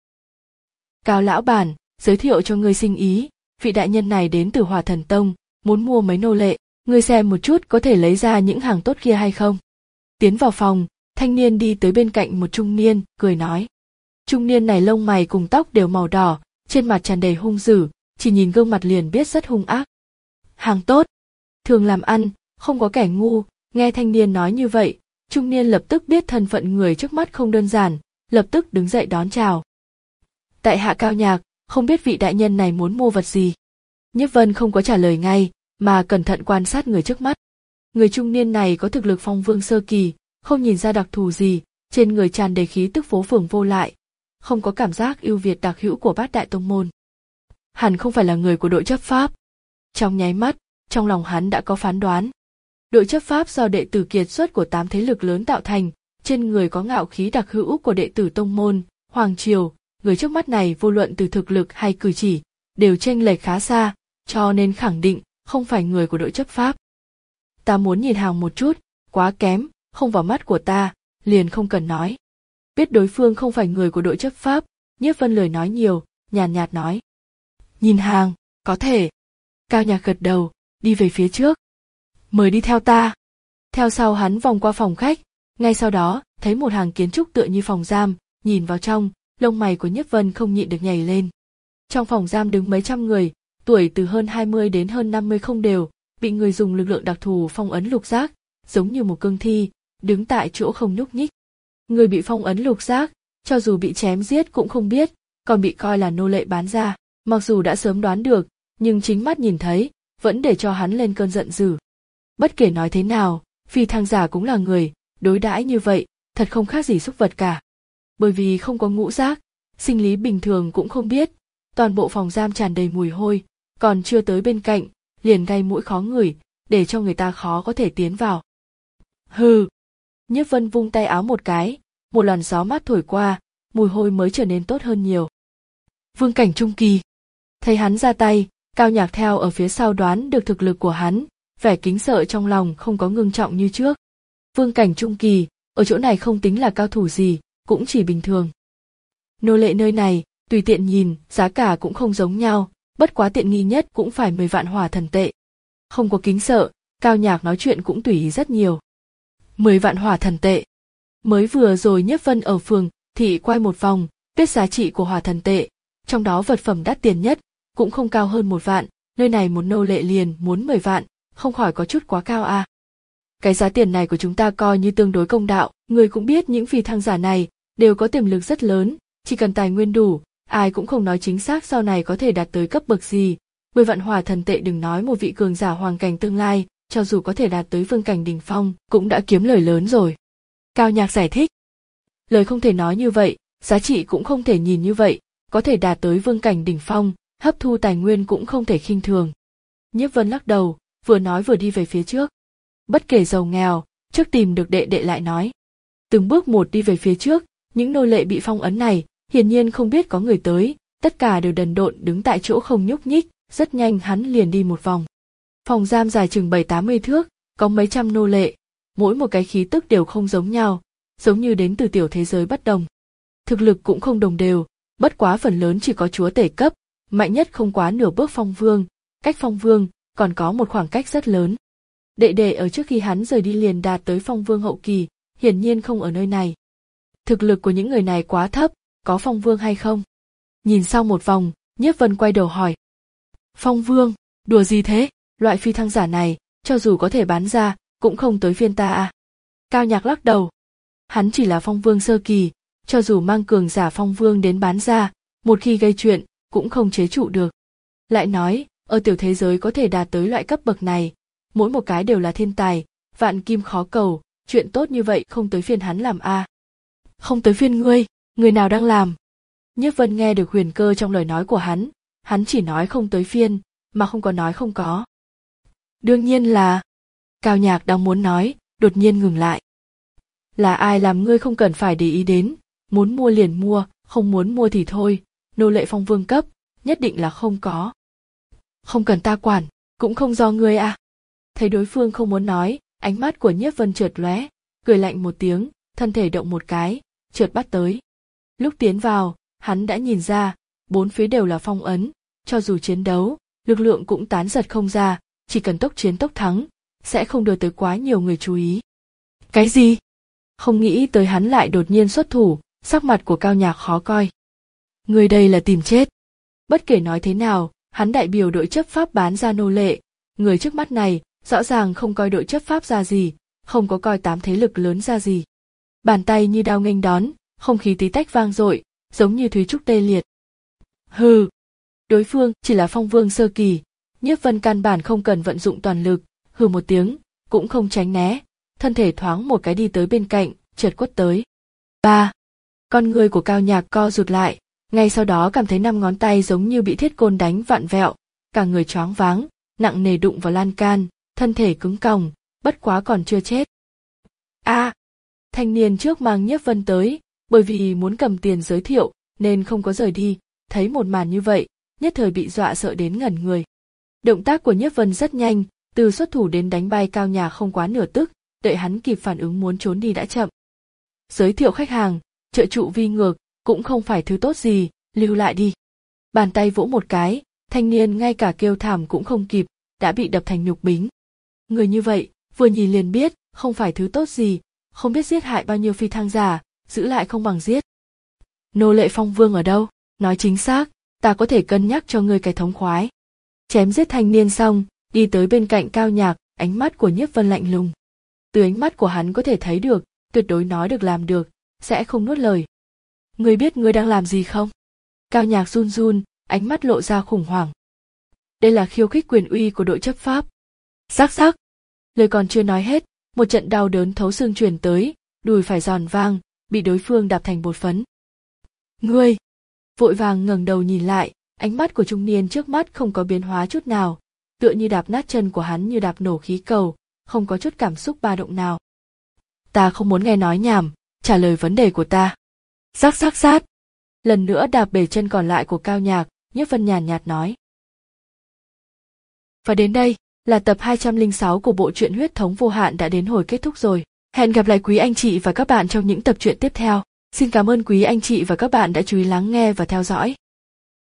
Cao lão bản, giới thiệu cho ngươi sinh ý, vị đại nhân này đến từ Hỏa Thần Tông, muốn mua mấy nô lệ, ngươi xem một chút có thể lấy ra những hàng tốt kia hay không. Tiến vào phòng, thanh niên đi tới bên cạnh một trung niên, cười nói. Trung niên này lông mày cùng tóc đều màu đỏ, trên mặt tràn đầy hung dữ, chỉ nhìn gương mặt liền biết rất hung ác. Hàng tốt, thường làm ăn, không có kẻ ngu, nghe thanh niên nói như vậy, trung niên lập tức biết thân phận người trước mắt không đơn giản, lập tức đứng dậy đón chào. Tại hạ Cao Nhạc, không biết vị đại nhân này muốn mua vật gì. Nhiếp Vân không có trả lời ngay, mà cẩn thận quan sát người trước mắt. Người trung niên này có thực lực phong vương sơ kỳ, không nhìn ra đặc thù gì, trên người tràn đầy khí tức phố phường vô lại, không có cảm giác ưu việt đặc hữu của bát đại tông môn. Hẳn không phải là người của đội chấp pháp. Trong nháy mắt, trong lòng hắn đã có phán đoán. Đội chấp pháp do đệ tử kiệt xuất của tám thế lực lớn tạo thành, trên người có ngạo khí đặc hữu của đệ tử tông môn, hoàng triều, người trước mắt này vô luận từ thực lực hay cử chỉ, đều chênh lệch khá xa, cho nên khẳng định không phải người của đội chấp pháp. Ta muốn nhìn hàng một chút, quá kém, không vào mắt của ta, liền không cần nói. Biết đối phương không phải người của đội chấp pháp, Nhiếp Vân lười nói nhiều, nhàn nhạt, nhạt nói. Nhìn hàng, có thể. Cao Nhạc gật đầu, đi về phía trước. Mời đi theo ta. Theo sau hắn vòng qua phòng khách, ngay sau đó thấy một hàng kiến trúc tựa như phòng giam, nhìn vào trong, lông mày của Nhiếp Vân không nhịn được nhảy lên. Trong phòng giam đứng mấy trăm người, tuổi từ hơn hai mươi đến hơn năm mươi không đều, bị người dùng lực lượng đặc thù phong ấn lục giác, giống như một cương thi, đứng tại chỗ không nhúc nhích. Người bị phong ấn lục giác, cho dù bị chém giết cũng không biết, còn bị coi là nô lệ bán ra, mặc dù đã sớm đoán được, nhưng chính mắt nhìn thấy, vẫn để cho hắn lên cơn giận dữ. Bất kể nói thế nào, phi thăng giả cũng là người, đối đãi như vậy, thật không khác gì súc vật cả. Bởi vì không có ngũ giác, sinh lý bình thường cũng không biết, toàn bộ phòng giam tràn đầy mùi hôi, còn chưa tới bên cạnh, liền gây mũi khó ngửi, để cho người ta khó có thể tiến vào. Hừ! Nhiếp Vân vung tay áo một cái, một làn gió mát thổi qua, mùi hôi mới trở nên tốt hơn nhiều. Vương cảnh trung kỳ. Thấy hắn ra tay, Cao Nhạc theo ở phía sau đoán được thực lực của hắn, vẻ kính sợ trong lòng không có ngưng trọng như trước. Vương cảnh trung kỳ, ở chỗ này không tính là cao thủ gì, cũng chỉ bình thường. Nô lệ nơi này, tùy tiện nhìn, giá cả cũng không giống nhau, bất quá tiện nghi nhất cũng phải mười vạn hỏa thần tệ. Không có kính sợ, Cao Nhạc nói chuyện cũng tùy ý rất nhiều. mười vạn hỏa thần tệ. Mới vừa rồi Nhiếp Vân ở phường thị quay một vòng, biết giá trị của hỏa thần tệ, trong đó vật phẩm đắt tiền nhất cũng không cao hơn một vạn, nơi này một nô lệ liền muốn mười vạn, không khỏi có chút quá cao à. Cái giá tiền này của chúng ta coi như tương đối công đạo, người cũng biết những phi thăng giả này đều có tiềm lực rất lớn, chỉ cần tài nguyên đủ, ai cũng không nói chính xác sau này có thể đạt tới cấp bậc gì. Mười vạn hỏa thần tệ đừng nói một vị cường giả hoàng cảnh tương lai, cho dù có thể đạt tới vương cảnh đỉnh phong, cũng đã kiếm lời lớn rồi. Cao Nhạc giải thích. Lời không thể nói như vậy, giá trị cũng không thể nhìn như vậy, có thể đạt tới vương cảnh đỉnh phong, hấp thu tài nguyên cũng không thể khinh thường. Nhiếp Vân lắc đầu, vừa nói vừa đi về phía trước. Bất kể giàu nghèo, trước tìm được đệ đệ lại nói. Từng bước một đi về phía trước, những nô lệ bị phong ấn này, hiển nhiên không biết có người tới, tất cả đều đần độn đứng tại chỗ không nhúc nhích, rất nhanh hắn liền đi một vòng. Phòng giam dài chừng bảy tám mươi thước, có mấy trăm nô lệ, mỗi một cái khí tức đều không giống nhau, giống như đến từ tiểu thế giới bất đồng. Thực lực cũng không đồng đều, bất quá phần lớn chỉ có chúa tể cấp, mạnh nhất không quá nửa bước phong vương, cách phong vương còn có một khoảng cách rất lớn. Đệ đệ ở trước khi hắn rời đi liền đạt tới phong vương hậu kỳ, hiển nhiên không ở nơi này. Thực lực của những người này quá thấp, có phong vương hay không? Nhìn sau một vòng, Nhiếp Vân quay đầu hỏi. Phong vương, đùa gì thế, loại phi thăng giả này, cho dù có thể bán ra, cũng không tới phiên ta à. Cao Nhạc lắc đầu. Hắn chỉ là phong vương sơ kỳ, cho dù mang cường giả phong vương đến bán ra, một khi gây chuyện, cũng không chế trụ được. Lại nói, ở tiểu thế giới có thể đạt tới loại cấp bậc này, mỗi một cái đều là thiên tài, vạn kim khó cầu, chuyện tốt như vậy không tới phiên hắn làm a. À. Không tới phiên ngươi, người nào đang làm? Nhiếp Vân nghe được huyền cơ trong lời nói của hắn, hắn chỉ nói không tới phiên, mà không có nói không có. Đương nhiên là... Cao Nhạc đang muốn nói, đột nhiên ngừng lại. Là ai làm ngươi không cần phải để ý đến, muốn mua liền mua, không muốn mua thì thôi, nô lệ phong vương cấp, nhất định là không có. Không cần ta quản, cũng không do ngươi à. Thấy đối phương không muốn nói, ánh mắt của Nhiếp Vân chợt lóe, cười lạnh một tiếng, thân thể động một cái, chợt bắt tới. Lúc tiến vào, hắn đã nhìn ra, bốn phía đều là phong ấn, cho dù chiến đấu, lực lượng cũng tán giật không ra, chỉ cần tốc chiến tốc thắng, sẽ không đưa tới quá nhiều người chú ý. Cái gì? Không nghĩ tới hắn lại đột nhiên xuất thủ, sắc mặt của Cao Nhạc khó coi. Người đây là tìm chết. Bất kể nói thế nào, hắn đại biểu đội chấp pháp bán ra nô lệ, người trước mắt này rõ ràng không coi đội chấp pháp ra gì, không có coi tám thế lực lớn ra gì. Bàn tay như đao nghênh đón, không khí tí tách vang dội, giống như thúy trúc tê liệt. Hừ, đối phương chỉ là phong vương sơ kỳ, Nhiếp Vân căn bản không cần vận dụng toàn lực, hừ một tiếng, cũng không tránh né, thân thể thoáng một cái đi tới bên cạnh, chợt quất tới. Ba, con người của Cao Nhạc co rụt lại, ngay sau đó cảm thấy năm ngón tay giống như bị thiết côn đánh vặn vẹo, cả người choáng váng, nặng nề đụng vào lan can, thân thể cứng còng, bất quá còn chưa chết. A, à, thanh niên trước mang Nhiếp Vân tới, bởi vì muốn cầm tiền giới thiệu nên không có rời đi, thấy một màn như vậy, nhất thời bị dọa sợ đến ngẩn người. Động tác của Nhiếp Vân rất nhanh, từ xuất thủ đến đánh bay Cao Nhạc không quá nửa tức, đợi hắn kịp phản ứng muốn trốn đi đã chậm. Giới thiệu khách hàng, trợ trụ vi ngược, cũng không phải thứ tốt gì, lưu lại đi. Bàn tay vỗ một cái, thanh niên ngay cả kêu thảm cũng không kịp, đã bị đập thành nhục bính. Người như vậy, vừa nhìn liền biết, không phải thứ tốt gì, không biết giết hại bao nhiêu phi thăng giả, giữ lại không bằng giết. Nô lệ Phong Vương ở đâu? Nói chính xác, ta có thể cân nhắc cho ngươi cái thống khoái. Chém giết thanh niên xong, đi tới bên cạnh Cao Nhạc, ánh mắt của Nhiếp Vân lạnh lùng. Từ ánh mắt của hắn có thể thấy được, tuyệt đối nói được làm được, sẽ không nuốt lời. Ngươi biết ngươi đang làm gì không? Cao Nhạc run run, ánh mắt lộ ra khủng hoảng. Đây là khiêu khích quyền uy của đội chấp pháp. Rắc rắc. Lời còn chưa nói hết, một trận đau đớn thấu xương truyền tới, đùi phải giòn vang, bị đối phương đạp thành bột phấn. Ngươi! Vội vàng ngẩng đầu nhìn lại, ánh mắt của trung niên trước mắt không có biến hóa chút nào, tựa như đạp nát chân của hắn như đạp nổ khí cầu, không có chút cảm xúc ba động nào. Ta không muốn nghe nói nhảm, trả lời vấn đề của ta. Rắc rắc rát. Lần nữa đạp bể chân còn lại của Cao Nhạc, Nhiếp Vân nhàn nhạt nói. Và đến đây, là tập hai trăm lẻ sáu của bộ truyện Huyết thống vô hạn đã đến hồi kết thúc rồi. Hẹn gặp lại quý anh chị và các bạn trong những tập truyện tiếp theo. Xin cảm ơn quý anh chị và các bạn đã chú ý lắng nghe và theo dõi.